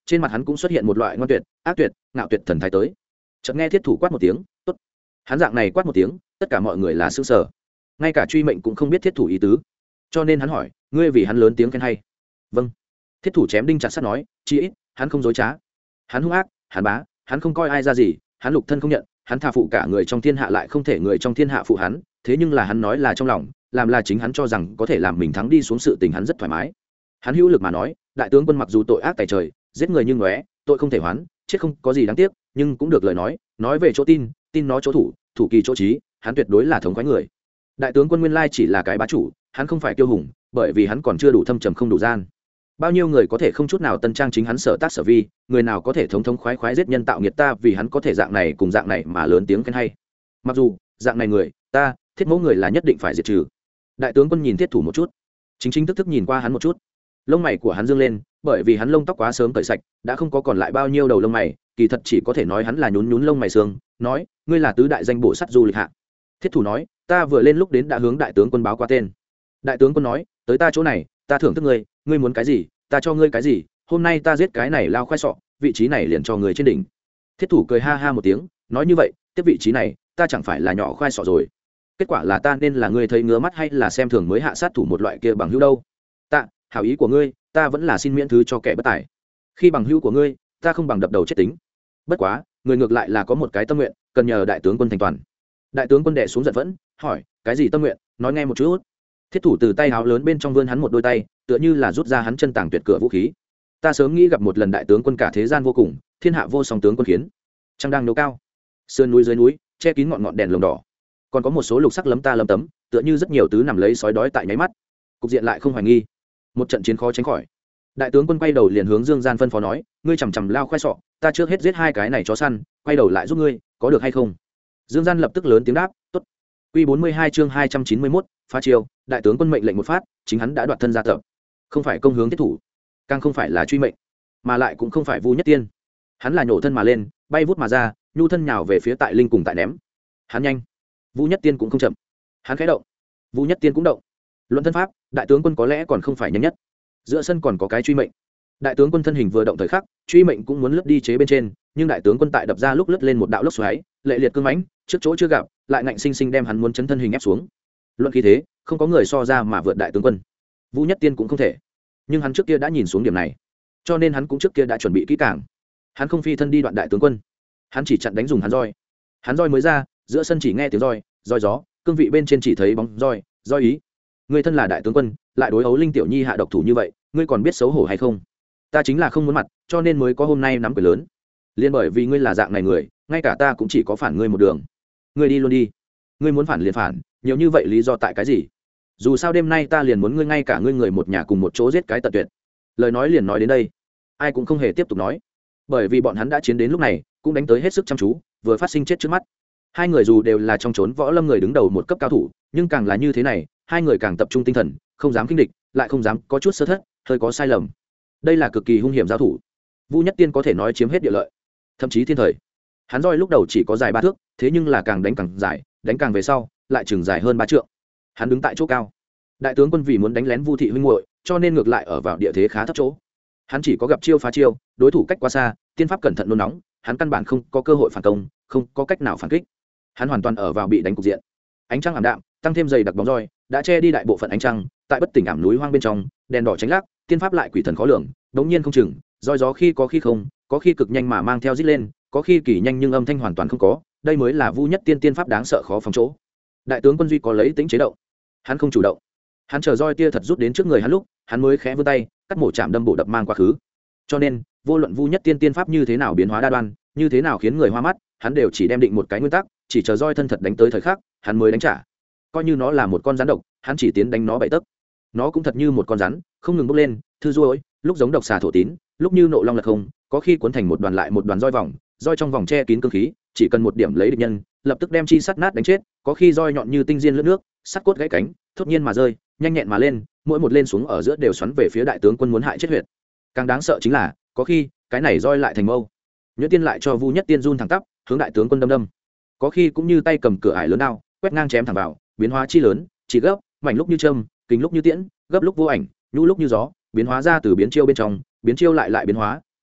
trên mặt hắn cũng xuất hiện một loại ngoan tuyệt ác tuyệt ngạo tuyệt thần thái tới. Chợt nghe thiết thủ quát một tiếng tốt. Hắn dạng này quát một tiếng, tất cả mọi người là sững sờ, ngay cả truy mệnh cũng không biết thiết thủ ý tứ, cho nên hắn hỏi ngươi vì hắn lớn tiếng khen hay. Vâng. Thiết thủ chém đinh chặt sắt nói, chi ít hắn không dối trá, hắn hung ác, hắn bá, hắn không coi ai ra gì, hắn lục thân không nhận, hắn tha phụ cả người trong thiên hạ lại không thể người trong thiên hạ phụ hắn, thế nhưng là hắn nói là trong lòng, làm là chính hắn cho rằng có thể làm mình thắng đi xuống sự tình hắn rất thoải mái. Hắn hữu lực mà nói, đại tướng quân mặc dù tội ác tày trời, giết người như ngóe, tội không thể hoán, chết không có gì đáng tiếc, nhưng cũng được lời nói, nói về chỗ tin, tin nó chỗ thủ, thủ kỳ chỗ trí, hắn tuyệt đối là thống khoái người. Đại tướng quân nguyên lai chỉ là cái bá chủ, hắn không phải kiêu hùng, bởi vì hắn còn chưa đủ thâm trầm không đủ gian. Bao nhiêu người có thể không chút nào tân trang chính hắn sở tác sở vi, người nào có thể thống thống khoái khoái giết nhân tạo nghiệt ta vì hắn có thể dạng này cùng dạng này mà lớn tiếng khen hay. Mặc dù dạng này người, ta thiết mẫu người là nhất định phải diệt trừ. Đại tướng quân nhìn thiết thủ một chút, chính chính thức thức nhìn qua hắn một chút, lông mày của hắn dương lên, bởi vì hắn lông tóc quá sớm cởi sạch, đã không có còn lại bao nhiêu đầu lông mày, kỳ thật chỉ có thể nói hắn là nhún nhún lông mày xương, nói ngươi là tứ đại danh bộ sắt du lịch hạ. Thiết thủ nói ta vừa lên lúc đến đã hướng đại tướng quân báo qua tên. Đại tướng quân nói tới ta chỗ này, ta thưởng thức ngươi, ngươi muốn cái gì ta cho ngươi cái gì, hôm nay ta giết cái này lao khoai sọ, vị trí này liền cho người trên đỉnh. Thiết thủ cười ha ha một tiếng, nói như vậy tiếp vị trí này ta chẳng phải là nhỏ khoai sọ rồi. Kết quả là ta nên là ngươi thấy ngứa mắt hay là xem thường mới hạ sát thủ một loại kia bằng hữu đâu. Ta hảo ý của ngươi ta vẫn là xin miễn thứ cho kẻ bất tài, khi bằng hữu của ngươi ta không bằng đập đầu chết tính. Bất quá người ngược lại là có một cái tâm nguyện cần nhờ đại tướng quân thành toàn. Đại tướng quân đệ xuống giận vẫn hỏi cái gì tâm nguyện, nói nghe một chút. Thiết thủ từ tay áo lớn bên trong vươn hắn một đôi tay, tựa như là rút ra hắn chân tàng tuyệt cửa vũ khí. Ta sớm nghĩ gặp một lần đại tướng quân cả thế gian vô cùng, thiên hạ vô song tướng quân khiến. Trăng đang nấu cao, sườn núi dưới núi che kín ngọn ngọn đèn lồng đỏ, còn có một số lục sắc lấm ta lấm tấm, tựa như rất nhiều tứ nằm lấy sói đói tại nháy mắt. Cục diện lại không hoài nghi, một trận chiến khó tránh khỏi. Đại tướng quân quay đầu liền hướng Dương Gian phân phó nói, ngươi chằm chằm lao khoai sọ, ta trước hết giết hai cái này chó săn, quay đầu lại giúp ngươi, có được hay không? Dương Gian lập tức lớn tiếng đáp, tốt. Quy bốn mươi hai chương hai trăm chín mươi mốt, phá chiêu. Đại tướng quân mệnh lệnh một phát, chính hắn đã đoạt thân ra tập, không phải công hướng thiết thủ, càng không phải là truy mệnh, mà lại cũng không phải Vu Nhất Tiên. Hắn là nhổ thân mà lên, bay vút mà ra, nhu thân nhào về phía tại linh cùng tại ném. Hắn nhanh, Vu Nhất Tiên cũng không chậm. Hắn khẽ động, Vu Nhất Tiên cũng động. Luận thân pháp, đại tướng quân có lẽ còn không phải nhanh nhất. Giữa sân còn có cái truy mệnh. Đại tướng quân thân hình vừa động thời khắc, truy mệnh cũng muốn lướt đi chế bên trên, nhưng đại tướng quân tại đập ra lúc lướt lên một đạo lốc xoáy, lệ liệt cương mãnh, trước chỗ chưa gặp, lại ngạnh sinh sinh đem hắn muốn chấn thân hình ép xuống. Luận khí thế, không có người so ra mà vượt đại tướng quân. Vũ Nhất Tiên cũng không thể, nhưng hắn trước kia đã nhìn xuống điểm này, cho nên hắn cũng trước kia đã chuẩn bị kỹ càng. Hắn không phi thân đi đoạn đại tướng quân, hắn chỉ chặn đánh dùng hắn roi. Hắn roi mới ra, giữa sân chỉ nghe tiếng roi, roi gió, cương vị bên trên chỉ thấy bóng roi, roi ý. Ngươi thân là đại tướng quân, lại đối ấu linh tiểu nhi hạ độc thủ như vậy, ngươi còn biết xấu hổ hay không? Ta chính là không muốn mặt, cho nên mới có hôm nay nắm quyền lớn. Liên bởi vì ngươi là dạng này người, ngay cả ta cũng chỉ có phản ngươi một đường. Ngươi đi luôn đi, ngươi muốn phản liền phản, nhiều như vậy lý do tại cái gì? Dù sao đêm nay ta liền muốn ngươi ngay cả ngươi người một nhà cùng một chỗ giết cái tận tuyệt. Lời nói liền nói đến đây, ai cũng không hề tiếp tục nói, bởi vì bọn hắn đã chiến đến lúc này, cũng đánh tới hết sức chăm chú, vừa phát sinh chết trước mắt. Hai người dù đều là trong trốn võ lâm người đứng đầu một cấp cao thủ, nhưng càng là như thế này, hai người càng tập trung tinh thần, không dám kinh địch, lại không dám có chút sơ thất, hơi có sai lầm. Đây là cực kỳ hung hiểm giao thủ. Vu Nhất Tiên có thể nói chiếm hết địa lợi, thậm chí thiên thời. Hắn roi lúc đầu chỉ có dài ba thước, thế nhưng là càng đánh càng dài, đánh càng về sau, lại chừng dài hơn ba trượng. Hắn đứng tại chỗ cao. Đại tướng quân vì muốn đánh lén Vu thị huynh muội, cho nên ngược lại ở vào địa thế khá thấp chỗ. Hắn chỉ có gặp chiêu phá chiêu, đối thủ cách quá xa, tiên pháp cẩn thận nôn nóng, hắn căn bản không có cơ hội phản công, không có cách nào phản kích. Hắn hoàn toàn ở vào bị đánh cục diện. Ánh trăng ảm đạm, tăng thêm dày đặc bóng roi, đã che đi đại bộ phận ánh trăng, tại bất tỉnh ảm núi hoang bên trong, đèn đỏ tránh lác, tiên pháp lại quỷ thần khó lường, đống nhiên không chừng, roi gió khi có khi không, có khi cực nhanh mà mang theo rít lên, có khi kỳ nhanh nhưng âm thanh hoàn toàn không có, đây mới là Vu Nhất Tiên tiên pháp đáng sợ khó phòng chỗ. Đại tướng quân duy có lấy tính chế động, hắn không chủ động, hắn chờ roi tia thật rút đến trước người hắn lúc, hắn mới khẽ vươn tay, cắt mổ chạm đâm bổ đập mang quá khứ. Cho nên, vô luận Vu Nhất Tiên tiên pháp như thế nào biến hóa đa đoan, như thế nào khiến người hoa mắt, hắn đều chỉ đem định một cái nguyên tắc, chỉ chờ roi thân thật đánh tới thời khắc, hắn mới đánh trả. Coi như nó là một con rắn độc, hắn chỉ tiến đánh nó bảy tấc. Nó cũng thật như một con rắn, không ngừng bốc lên, thư ruôi, lúc giống độc xà thổ tín, lúc như nộ long lật không, có khi cuốn thành một đoàn lại một đoàn roi vòng, roi trong vòng che kín cương khí, chỉ cần một điểm lấy địch nhân, lập tức đem chi sắt nát đánh chết, có khi roi nhọn như tinh diên lướt nước, sắt cốt gãy cánh, thốt nhiên mà rơi, nhanh nhẹn mà lên, mỗi một lên xuống ở giữa đều xoắn về phía đại tướng quân muốn hại chết huyệt. Càng đáng sợ chính là, có khi, cái này roi lại thành mâu. Nhuyễn Tiên lại cho Vu Nhất Tiên run thẳng tắp, hướng đại tướng quân đâm đâm. Có khi cũng như tay cầm cửa ải lớn đao, quét ngang chém thẳng vào, biến hóa chi lớn, chỉ gấp, mảnh lúc như châm, kính lúc như tiễn, gấp lúc vô ảnh, nhu lúc như gió, biến hóa ra từ biến chiêu bên trong, biến chiêu lại lại biến hóa,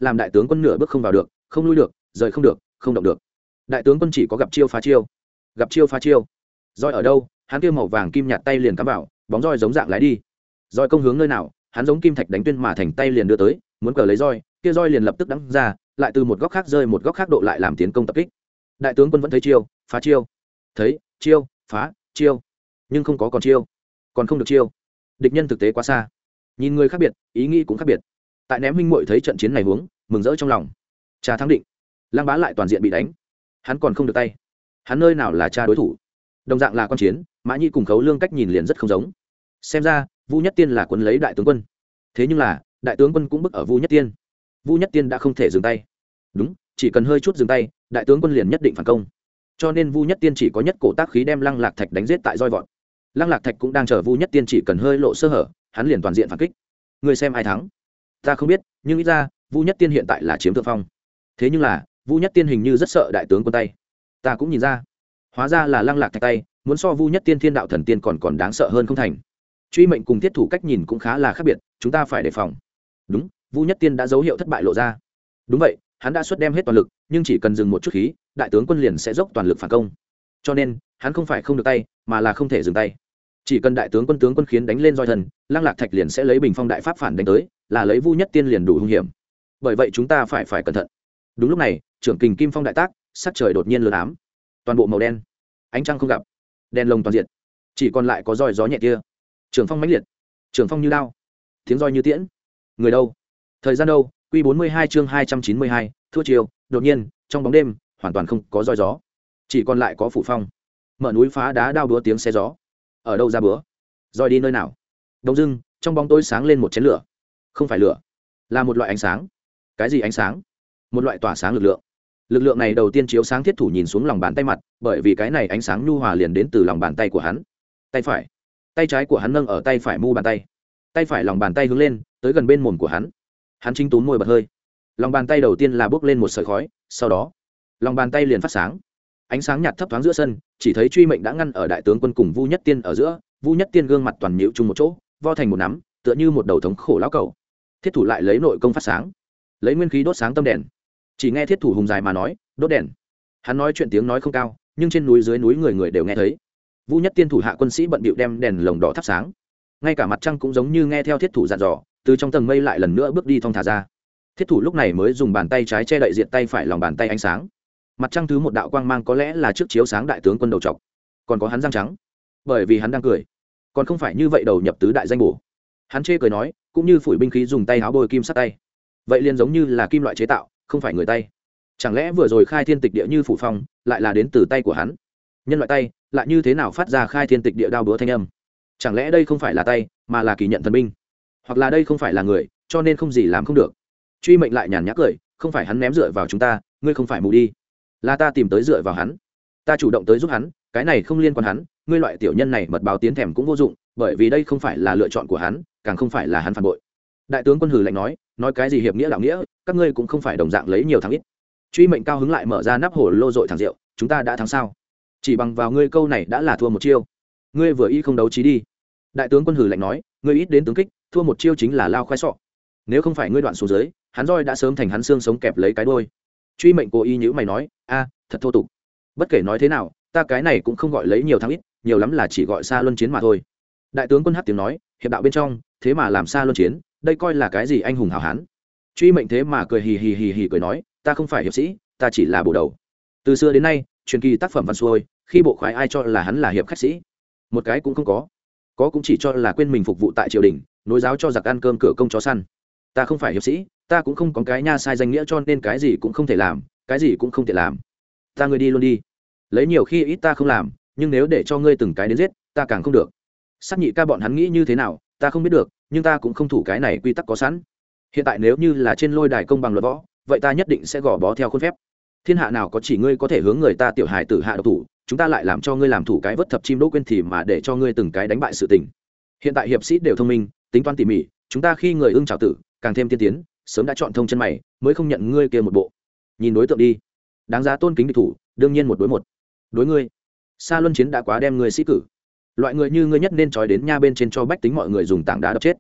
làm đại tướng quân nửa bước không vào được, không lui được, rời không được, không động được. Đại tướng quân chỉ có gặp chiêu phá chiêu, gặp chiêu phá chiêu. Roi ở đâu, hắn kia màu vàng kim nhạt tay liền cắm vào, bóng roi giống dạng lái đi. Roi công hướng nơi nào, hắn giống kim thạch đánh tuyên mà thành tay liền đưa tới, muốn cờ lấy roi, kia roi liền lập tức đắng ra, lại từ một góc khác rơi một góc khác độ lại làm tiến công tập kích. Đại tướng quân vẫn thấy chiêu, phá chiêu, thấy chiêu, phá chiêu, nhưng không có còn chiêu, còn không được chiêu. Địch nhân thực tế quá xa, nhìn người khác biệt, ý nghĩ cũng khác biệt. Tại ném huynh muội thấy trận chiến này huống, mừng rỡ trong lòng. Cha thắng định, Lăng Bá lại toàn diện bị đánh, hắn còn không được tay, hắn nơi nào là cha đối thủ. Đồng dạng là quan chiến, Mã Nhĩ cùng Khấu Lương cách nhìn liền rất không giống. Xem ra Vu Nhất Tiên là quân lấy đại tướng quân, thế nhưng là đại tướng quân cũng bức ở Vu Nhất Tiên. Vu Nhất Tiên đã không thể dừng tay. Đúng, chỉ cần hơi chút dừng tay, đại tướng quân liền nhất định phản công. Cho nên Vu Nhất Tiên chỉ có nhất cổ tác khí đem Lăng Lạc Thạch đánh giết tại roi vọt. Lăng Lạc Thạch cũng đang chờ Vu Nhất Tiên chỉ cần hơi lộ sơ hở, hắn liền toàn diện phản kích. Người xem ai thắng? Ta không biết, nhưng ít ra Vu Nhất Tiên hiện tại là chiếm thượng phong. Thế nhưng là Vu Nhất Tiên hình như rất sợ đại tướng quân tay. Ta cũng nhìn ra, hóa ra là Lăng Lạc Thạch tay, muốn so Vu Nhất Tiên Thiên Đạo Thần Tiên còn còn đáng sợ hơn không thành. Truy Mệnh cùng Thiết Thủ cách nhìn cũng khá là khác biệt, chúng ta phải đề phòng. Đúng, Vu Nhất Tiên đã dấu hiệu thất bại lộ ra. Đúng vậy, hắn đã xuất đem hết toàn lực, nhưng chỉ cần dừng một chút khí, đại tướng quân liền sẽ dốc toàn lực phản công. Cho nên hắn không phải không được tay, mà là không thể dừng tay. Chỉ cần đại tướng quân tướng quân khiến đánh lên roi thần, Lăng Lạc Thạch liền sẽ lấy bình phong đại pháp phản đánh tới, là lấy Vu Nhất Tiên liền đủ hung hiểm. Bởi vậy chúng ta phải phải cẩn thận. Đúng lúc này, trưởng kình kim phong đại tác, sắc trời đột nhiên lờ ám, toàn bộ màu đen, ánh trăng không gặp, đen lồng toàn diện, chỉ còn lại có roi gió nhẹ kia. Trường phong mãnh liệt, trường phong như đao, tiếng roi như tiễn. Người đâu? Thời gian đâu? Quy bốn mươi hai chương hai trăm chín mươi hai, thua chiều. Đột nhiên, trong bóng đêm, hoàn toàn không có roi gió, chỉ còn lại có phủ phong. Mở núi phá đá đao búa tiếng xe gió. Ở đâu ra búa? Roi đi nơi nào? Đông dưng, trong bóng tối sáng lên một chén lửa. Không phải lửa, là một loại ánh sáng. Cái gì ánh sáng? Một loại tỏa sáng lực lượng. Lực lượng này đầu tiên chiếu sáng Thiết Thủ nhìn xuống lòng bàn tay mặt, bởi vì cái này ánh sáng nhu hòa liền đến từ lòng bàn tay của hắn. Tay phải, tay trái của hắn nâng ở tay phải mu bàn tay, tay phải lòng bàn tay hướng lên tới gần bên mồm của hắn. Hắn chính túm môi bật hơi, lòng bàn tay đầu tiên là bốc lên một sợi khói, sau đó lòng bàn tay liền phát sáng. Ánh sáng nhạt thấp thoáng giữa sân, chỉ thấy Truy Mệnh đã ngăn ở đại tướng quân cùng Vu Nhất Tiên ở giữa. Vu Nhất Tiên gương mặt toàn nhíu chung một chỗ, vo thành một nắm, tựa như một đầu thống khổ lão cẩu. Thiết Thủ lại lấy nội công phát sáng, lấy nguyên khí đốt sáng tâm đèn. Chỉ nghe Thiết Thủ hùng dài mà nói, đốt đèn. Hắn nói chuyện tiếng nói không cao, nhưng trên núi dưới núi người người đều nghe thấy. Vu Nhất Tiên thủ hạ quân sĩ bận bịu đem đèn lồng đỏ thắp sáng, ngay cả mặt trăng cũng giống như nghe theo Thiết Thủ dặn dò, từ trong tầng mây lại lần nữa bước đi thong thả ra. Thiết Thủ lúc này mới dùng bàn tay trái che đậy diện tay phải lòng bàn tay ánh sáng. Mặt trăng thứ một đạo quang mang có lẽ là trước chiếu sáng đại tướng quân đầu trọc, còn có hắn răng trắng, bởi vì hắn đang cười, còn không phải như vậy đầu nhập tứ đại danh bổ. Hắn chê cười nói, cũng như phủi binh khí dùng tay áo bôi kim sắt tay, vậy liền giống như là kim loại chế tạo, không phải người tay. Chẳng lẽ vừa rồi khai thiên tịch địa như phủ phong, lại là đến từ tay của hắn? Nhân loại tay lại như thế nào phát ra khai thiên tịch địa đao búa thanh âm? Chẳng lẽ đây không phải là tay, mà là kỳ nhận thần binh? Hoặc là đây không phải là người, cho nên không gì làm không được? Truy Mệnh lại nhàn nhã cười, không phải hắn ném dựa vào chúng ta, ngươi không phải mù đi, là ta tìm tới dựa vào hắn, ta chủ động tới giúp hắn, cái này không liên quan hắn, ngươi loại tiểu nhân này mật báo tiến thèm cũng vô dụng, bởi vì đây không phải là lựa chọn của hắn, càng không phải là hắn phản bội. Đại tướng quân hừ lạnh nói, nói cái gì hiệp nghĩa đạo nghĩa, các ngươi cũng không phải đồng dạng lấy nhiều thắng ít. Truy Mệnh cao hứng lại mở ra nắp hồ lô dội thẳng rượu, chúng ta đã thắng sao? Chỉ bằng vào ngươi câu này đã là thua một chiêu, ngươi vừa y không đấu trí đi. Đại tướng quân hừ lạnh nói, ngươi ít đến tướng kích, thua một chiêu chính là lao khoai sọ, nếu không phải ngươi đoạn xuống dưới, hắn roi đã sớm thành hắn xương sống kẹp lấy cái đuôi. Truy Mệnh cố ý nhữ mày nói, a thật thô tục. Bất kể nói thế nào, ta cái này cũng không gọi lấy nhiều thắng ít, nhiều lắm là chỉ gọi xa luân chiến mà thôi. Đại tướng quân hát tiếng nói, hiệp đạo bên trong thế mà làm xa luân chiến, đây coi là cái gì anh hùng hào hán? Truy Mệnh thế mà cười hì hì hì hì cười nói, ta không phải hiệp sĩ, ta chỉ là bổ đầu. Từ xưa đến nay, truyền kỳ tác phẩm văn xuôi, khi bộ khoái ai cho là hắn là hiệp khách sĩ, một cái cũng không có, có cũng chỉ cho là quên mình phục vụ tại triều đình, nối giáo cho giặc ăn cơm cửa công chó săn. Ta không phải hiệp sĩ, ta cũng không có cái nha sai danh nghĩa, cho nên cái gì cũng không thể làm, cái gì cũng không thể làm. Ta ngươi đi luôn đi, lấy nhiều khi ít ta không làm, nhưng nếu để cho ngươi từng cái đến giết, ta càng không được. Sắc Nhị ca bọn hắn nghĩ như thế nào, ta không biết được, nhưng ta cũng không thủ cái này quy tắc có sẵn. Hiện tại nếu như là trên lôi đài công bằng luật võ, vậy ta nhất định sẽ gò bó theo khuôn phép. Thiên hạ nào có chỉ ngươi có thể hướng người ta tiểu hài tử hạ độc thủ, chúng ta lại làm cho ngươi làm thủ cái vớt thập chim đỗ quên thì mà để cho ngươi từng cái đánh bại sự tình. Hiện tại hiệp sĩ đều thông minh, tính toán tỉ mỉ, chúng ta khi người ưng trào tử càng thêm tiên tiến, sớm đã chọn thông chân mày, mới không nhận ngươi kia một bộ. Nhìn đối tượng đi, đáng giá tôn kính địch thủ, đương nhiên một đối một. Đối ngươi, xa luân chiến đã quá đem ngươi sĩ cử, loại người như ngươi nhất nên trói đến nha bên trên cho bách tính mọi người dùng tảng đá đập chết.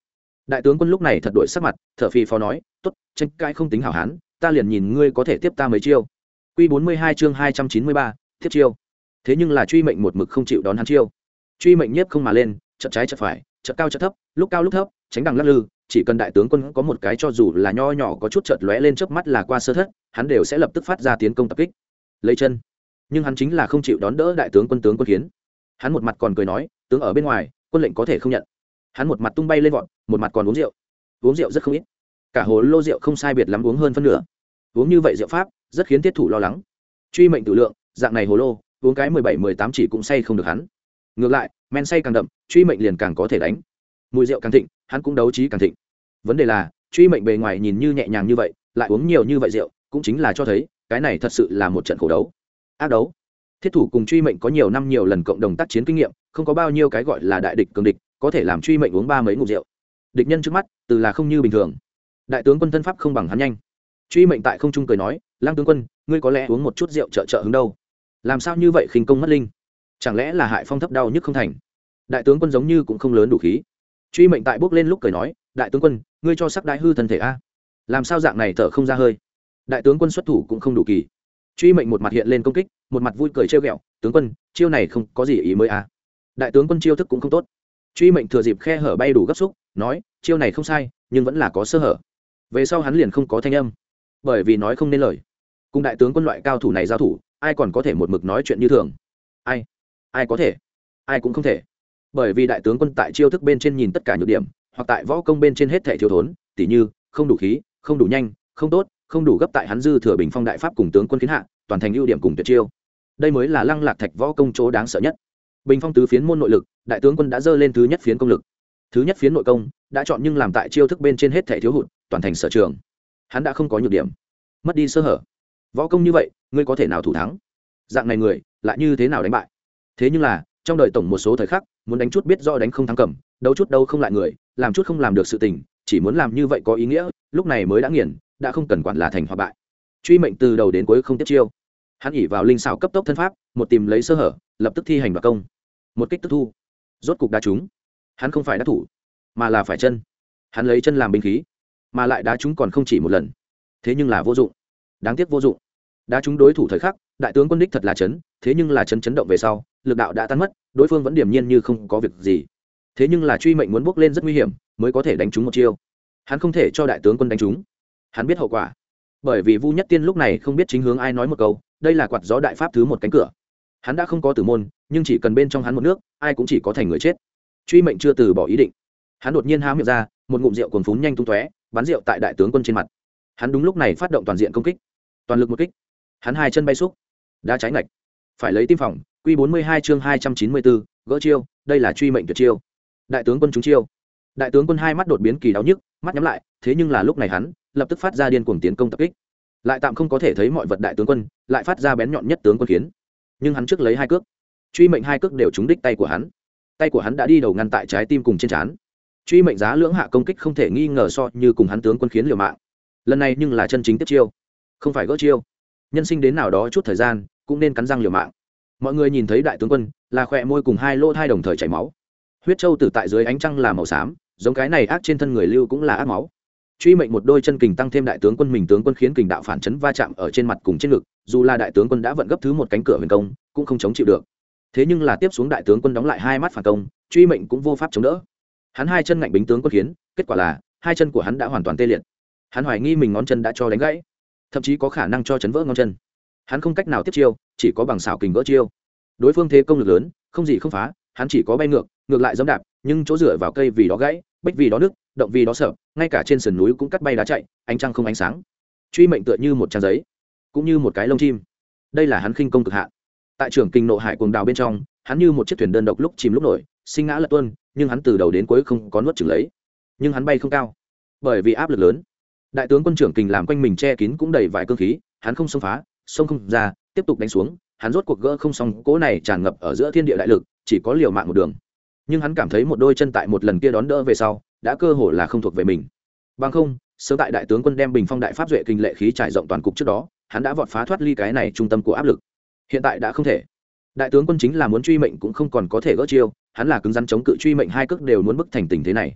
đại tướng quân lúc này thật đổi sắc mặt, thở phì phò nói, tốt, tranh cãi không tính hảo hán, ta liền nhìn ngươi có thể tiếp ta mấy chiêu. Quy bốn mươi hai chương hai trăm chín mươi ba, tiếp chiêu. Thế nhưng là truy mệnh một mực không chịu đón hắn chiêu. Truy mệnh nhiếp không mà lên, chợt trái chợt phải, chợt cao chợt thấp, lúc cao lúc thấp, tránh đằng lắc lư, chỉ cần đại tướng quân có một cái cho dù là nho nhỏ có chút chợt lóe lên chớp mắt là qua sơ thất, hắn đều sẽ lập tức phát ra tiến công tập kích. Lấy chân. Nhưng hắn chính là không chịu đón đỡ đại tướng quân tướng quân khiến. Hắn một mặt còn cười nói, tướng ở bên ngoài, quân lệnh có thể không nhận. Hắn một mặt tung bay lên vọt, một mặt còn uống rượu. Uống rượu rất không ít. Cả hồ lô rượu không sai biệt lắm uống hơn phân nửa. Uống như vậy rượu pháp, rất khiến tiết thủ lo lắng. Truy mệnh tự lượng, dạng này hồ lô, uống cái mười bảy mười tám chỉ cũng say không được hắn. Ngược lại, men say càng đậm, truy mệnh liền càng có thể đánh. Mùi rượu càng thịnh, hắn cũng đấu trí càng thịnh. Vấn đề là, truy mệnh bề ngoài nhìn như nhẹ nhàng như vậy, lại uống nhiều như vậy rượu, cũng chính là cho thấy, cái này thật sự là một trận khổ đấu. Ác đấu. Thiết thủ cùng truy mệnh có nhiều năm nhiều lần cộng đồng tác chiến kinh nghiệm, không có bao nhiêu cái gọi là đại địch cường địch, có thể làm truy mệnh uống ba mấy ngụm rượu. Địch nhân trước mắt, từ là không như bình thường. Đại tướng quân thân pháp không bằng hắn nhanh. Truy mệnh tại không trung cười nói, Lang tướng quân, ngươi có lẽ uống một chút rượu trợ trợ hứng đâu. Làm sao như vậy khinh công mất linh? Chẳng lẽ là hại phong thấp đau nhức không thành? Đại tướng quân giống như cũng không lớn đủ khí. Truy mệnh tại bước lên lúc cười nói, đại tướng quân, ngươi cho sắc đại hư thân thể a. Làm sao dạng này thở không ra hơi? Đại tướng quân xuất thủ cũng không đủ kỳ. Truy mệnh một mặt hiện lên công kích, một mặt vui cười trêu ghẹo, tướng quân, chiêu này không có gì ý mới a. Đại tướng quân chiêu thức cũng không tốt. Truy mệnh thừa dịp khe hở bay đủ gấp xúc, nói, chiêu này không sai, nhưng vẫn là có sơ hở. Về sau hắn liền không có thanh âm, bởi vì nói không nên lời. Cùng đại tướng quân loại cao thủ này giao thủ, ai còn có thể một mực nói chuyện như thường? Ai? Ai có thể? Ai cũng không thể. Bởi vì đại tướng quân tại chiêu thức bên trên nhìn tất cả nhược điểm, hoặc tại võ công bên trên hết thảy thiếu thốn, tỉ như không đủ khí, không đủ nhanh, không tốt, không đủ gấp tại hắn dư thừa bình phong đại pháp cùng tướng quân kiến hạ, toàn thành ưu điểm cùng tuyệt chiêu. Đây mới là Lăng Lạc Thạch võ công chỗ đáng sợ nhất. Bình phong tứ phiến môn nội lực, đại tướng quân đã dơ lên thứ nhất phiến công lực. Thứ nhất phiến nội công, đã chọn nhưng làm tại chiêu thức bên trên hết thảy thiếu hụt, toàn thành sở trường. Hắn đã không có nhược điểm, mất đi sơ hở. Võ công như vậy, ngươi có thể nào thủ thắng? Dạng này người, lại như thế nào đánh bại? Thế nhưng là, trong đời tổng một số thời khắc, muốn đánh chút biết rõ đánh không thắng cầm, đấu chút đâu không lại người, làm chút không làm được sự tình, chỉ muốn làm như vậy có ý nghĩa, lúc này mới đã nghiền, đã không cần quản là thành hoặc bại. Truy mệnh từ đầu đến cuối không tiếp chiêu. Hắn ỉ vào linh xảo cấp tốc thân pháp, một tìm lấy sơ hở, lập tức thi hành và công. Một kích tức thu. Rốt cục đá trúng. Hắn không phải đá thủ, mà là phải chân. Hắn lấy chân làm binh khí, mà lại đá trúng còn không chỉ một lần. Thế nhưng là vô dụng. Đáng tiếc vô dụng. Đá trúng đối thủ thời khắc, đại tướng quân đích thật là chấn, thế nhưng là chấn chấn động về sau, lực đạo đã tan mất, đối phương vẫn điềm nhiên như không có việc gì. Thế nhưng là truy mệnh muốn bước lên rất nguy hiểm, mới có thể đánh trúng một chiêu. Hắn không thể cho đại tướng quân đánh trúng. Hắn biết hậu quả. Bởi vì Vu Nhất Tiên lúc này không biết chính hướng ai nói một câu, đây là quạt gió đại pháp thứ một cánh cửa. Hắn đã không có tử môn, nhưng chỉ cần bên trong hắn một nước, ai cũng chỉ có thành người chết. Truy mệnh chưa từ bỏ ý định. Hắn đột nhiên há miệng ra, một ngụm rượu cuồn phún nhanh tung tóe, bắn rượu tại đại tướng quân trên mặt. Hắn đúng lúc này phát động toàn diện công kích, toàn lực một kích. Hắn hai chân bay xúc, đá trái ngạch, phải lấy tim phòng. Quy bốn mươi hai chương hai trăm chín mươi bốn, gỡ chiêu, đây là truy mệnh tuyệt chiêu. Đại tướng quân trúng chiêu. Đại tướng quân hai mắt đột biến kỳ đau nhức, mắt nhắm lại, thế nhưng là lúc này hắn lập tức phát ra điên cuồng tiến công tập kích. Lại tạm không có thể thấy mọi vật đại tướng quân, lại phát ra bén nhọn nhất tướng quân khiến. Nhưng hắn trước lấy hai cước, truy mệnh hai cước đều trúng đích tay của hắn. Tay của hắn đã đi đầu ngăn tại trái tim cùng trên trán. Truy mệnh giá lưỡng hạ công kích không thể nghi ngờ so như cùng hắn tướng quân khiến liều mạng. Lần này nhưng là chân chính tiếp chiêu, không phải gỡ chiêu. Nhân sinh đến nào đó chút thời gian, cũng nên cắn răng liều mạng. Mọi người nhìn thấy đại tướng quân là khỏe môi cùng hai lỗ thai đồng thời chảy máu. Huyết châu tử tại dưới ánh trăng là màu xám, giống cái này ác trên thân người lưu cũng là ác máu. Truy mệnh một đôi chân kình tăng thêm đại tướng quân mình tướng quân khiến kình đạo phản chấn va chạm ở trên mặt cùng trên ngực, dù là đại tướng quân đã vận gấp thứ một cánh cửa huyền công, cũng không chống chịu được. Thế nhưng là tiếp xuống đại tướng quân đóng lại hai mắt phản công, truy mệnh cũng vô pháp chống đỡ. Hắn hai chân ngạnh bính tướng quân khiến, kết quả là hai chân của hắn đã hoàn toàn tê liệt. Hắn hoài nghi mình ngón chân đã cho đánh gãy, thậm chí có khả năng cho chấn vỡ ngón chân. Hắn không cách nào tiếp chiêu, chỉ có bằng xảo kình gỡ chiêu. Đối phương thế công lực lớn, không gì không phá, hắn chỉ có bay ngược, ngược lại giẫm đạp, nhưng chỗ dựa vào cây vì đó gãy, bích vì đó nứt, động vì đó sợ, ngay cả trên sườn núi cũng cắt bay đá chạy, ánh trăng không ánh sáng. Truy mệnh tựa như một trang giấy, cũng như một cái lông chim. Đây là hắn khinh công cực hạn. Tại trường kinh nộ hải cuồng đào bên trong, hắn như một chiếc thuyền đơn độc lúc chìm lúc nổi, sinh ngã lật tuôn, nhưng hắn từ đầu đến cuối không có nuốt chửng lấy. Nhưng hắn bay không cao, bởi vì áp lực lớn. Đại tướng quân trưởng kình làm quanh mình che kín cũng đầy vài cương khí, hắn không xông phá, xông không ra, tiếp tục đánh xuống, hắn rốt cuộc gỡ không xong cỗ này tràn ngập ở giữa thiên địa đại lực, chỉ có liều mạng một đường. Nhưng hắn cảm thấy một đôi chân tại một lần kia đón đỡ về sau, đã cơ hồ là không thuộc về mình. Bằng không, sớm tại đại tướng quân đem bình phong đại pháp duệ kinh lệ khí trải rộng toàn cục trước đó, hắn đã vọt phá thoát ly cái này trung tâm của áp lực. Hiện tại đã không thể. Đại tướng quân chính là muốn truy mệnh cũng không còn có thể gỡ chiêu, hắn là cứng rắn chống cự truy mệnh hai cước đều muốn bức thành tình thế này.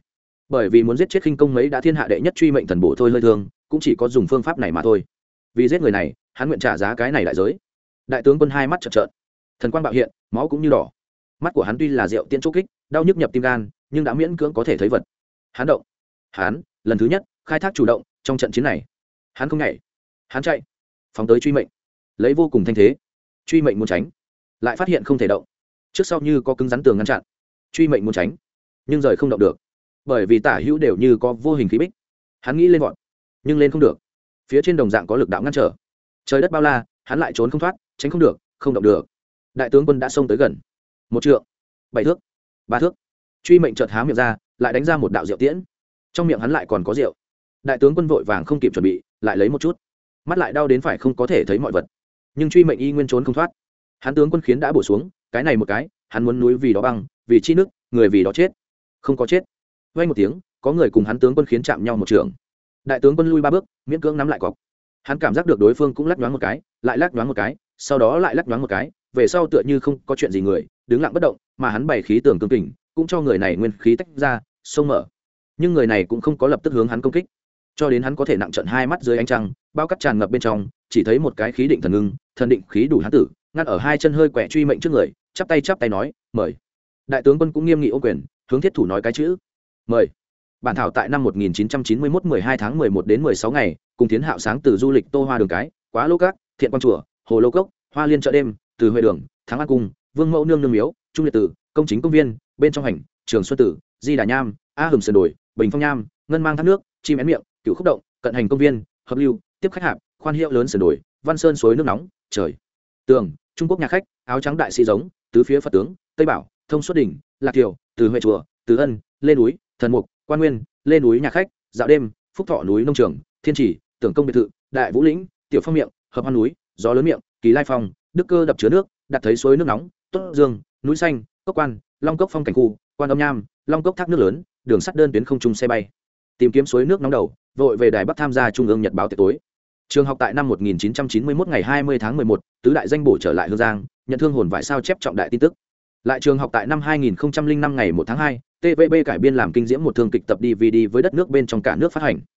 bởi vì muốn giết chết khinh công mấy đã thiên hạ đệ nhất truy mệnh thần bổ thôi hơi thương, cũng chỉ có dùng phương pháp này mà thôi. Vì giết người này, hắn nguyện trả giá cái này đại giới. Đại tướng quân hai mắt trợn trợn, thần quang bạo hiện, máu cũng như đỏ. Mắt của hắn tuy là rượu tiễn chỗ kích, đau nhức nhập tim gan, nhưng đã miễn cưỡng có thể thấy vật. Hắn động, hắn lần thứ nhất khai thác chủ động trong trận chiến này. Hắn không nhảy, hắn chạy, phóng tới truy mệnh, lấy vô cùng thanh thế. Truy mệnh muốn tránh, lại phát hiện không thể động, trước sau như có cứng rắn tường ngăn chặn. Truy mệnh muốn tránh, nhưng rời không động được, bởi vì tả hữu đều như có vô hình khí bích. Hắn nghĩ lên vọt, nhưng lên không được, phía trên đồng dạng có lực đạo ngăn trở. Trời đất bao la, hắn lại trốn không thoát, tránh không được, không động được. Đại tướng quân đã xông tới gần một trượng, bảy thước, ba thước. Truy mệnh chợt há miệng ra, lại đánh ra một đạo rượu tiễn. Trong miệng hắn lại còn có rượu. Đại tướng quân vội vàng không kịp chuẩn bị, lại lấy một chút, mắt lại đau đến phải không có thể thấy mọi vật. Nhưng truy mệnh y nguyên trốn không thoát. Hắn tướng quân khiến đã bổ xuống, cái này một cái, hắn muốn núi vì đó băng, vì chi nước, người vì đó chết. Không có chết. Vang một tiếng, có người cùng hắn tướng quân khiến chạm nhau một trường. Đại tướng quân lui ba bước, miễn cưỡng nắm lại cọc. Hắn cảm giác được đối phương cũng lắc nhoáng một cái, lại lắc nhoáng một cái, sau đó lại lắc nhoáng một cái, về sau tựa như không có chuyện gì người, đứng lặng bất động, mà hắn bày khí tường tương kình, cũng cho người này nguyên khí tách ra, xông mở. Nhưng người này cũng không có lập tức hướng hắn công kích, cho đến hắn có thể nặng trận hai mắt dưới ánh trăng, bao cắt tràn ngập bên trong, chỉ thấy một cái khí định thần ngưng, thần định khí đủ hắn tử, ngăn ở hai chân hơi quẹ truy mệnh trước người, chắp tay chắp tay nói, mời. Đại tướng quân cũng nghiêm nghị ô quyền, hướng thiết thủ nói cái chữ, mời. Bản thảo tại năm một nghìn chín trăm chín mươi mốt mười hai tháng mười một đến mười sáu ngày, cùng Thiến Hạo sáng từ du lịch Tô Hoa đường cái, Quá Lô Các, Thiện Quang chùa, Hồ Lô Cốc, Hoa Liên chợ đêm, từ Huệ đường, Thắng An cung, Vương Mẫu nương nương miếu, Trung Liệt tử, Công chính công viên, bên trong hành, Trường Xuân tử, Di Đà nham, A Hầm Sơn đồi, Bình Phong nham, Ngân Mang thác nước, Chim én miệng, Cửu Khúc động, Cận hành công viên, Hợp lưu, Tiếp khách hạp, Khoan hiệu lớn Sơn đồi, Văn Sơn suối nước nóng, Trời Tường, Trung Quốc nhà khách, Áo trắng đại sĩ giống, Tứ phía Phật tướng, Tây Bảo, Thông Xuất đỉnh, Lạc Kiều, Từ Huệ chùa, Từ Ân, Lên núi, Thần mục, Quan Nguyên, Lên núi nhà khách, Dạo đêm, Phúc Thọ núi nông trường, Thiên Chỉ, Tưởng công biệt thự, Đại Vũ lĩnh, Tiểu Phong miệng, Hợp Hoan núi, Gió lớn miệng, Kỳ Lai phong, Đức cơ đập chứa nước, đặt thấy suối nước nóng, Tốt Dương, núi xanh, Cốc Quan, Long Cốc phong cảnh khu, Quan âm nham, Long Cốc thác nước lớn, đường sắt đơn tuyến không trung xe bay. Tìm kiếm suối nước nóng đầu, vội về Đài Bắc tham gia Trung ương Nhật báo tiệc tối. Trường học tại năm một nghìn chín trăm chín mươi mốt ngày hai mươi tháng mười một, tứ đại danh bổ trở lại Hương Giang, nhận thương hồn vải sao chép trọng đại tin tức. Lại trường học tại năm hai nghìn không trăm lẻ năm ngày một tháng hai, tê vê bê cải biên làm kinh diễm một thương kịch tập đê vê đê với đất nước bên trong cả nước phát hành.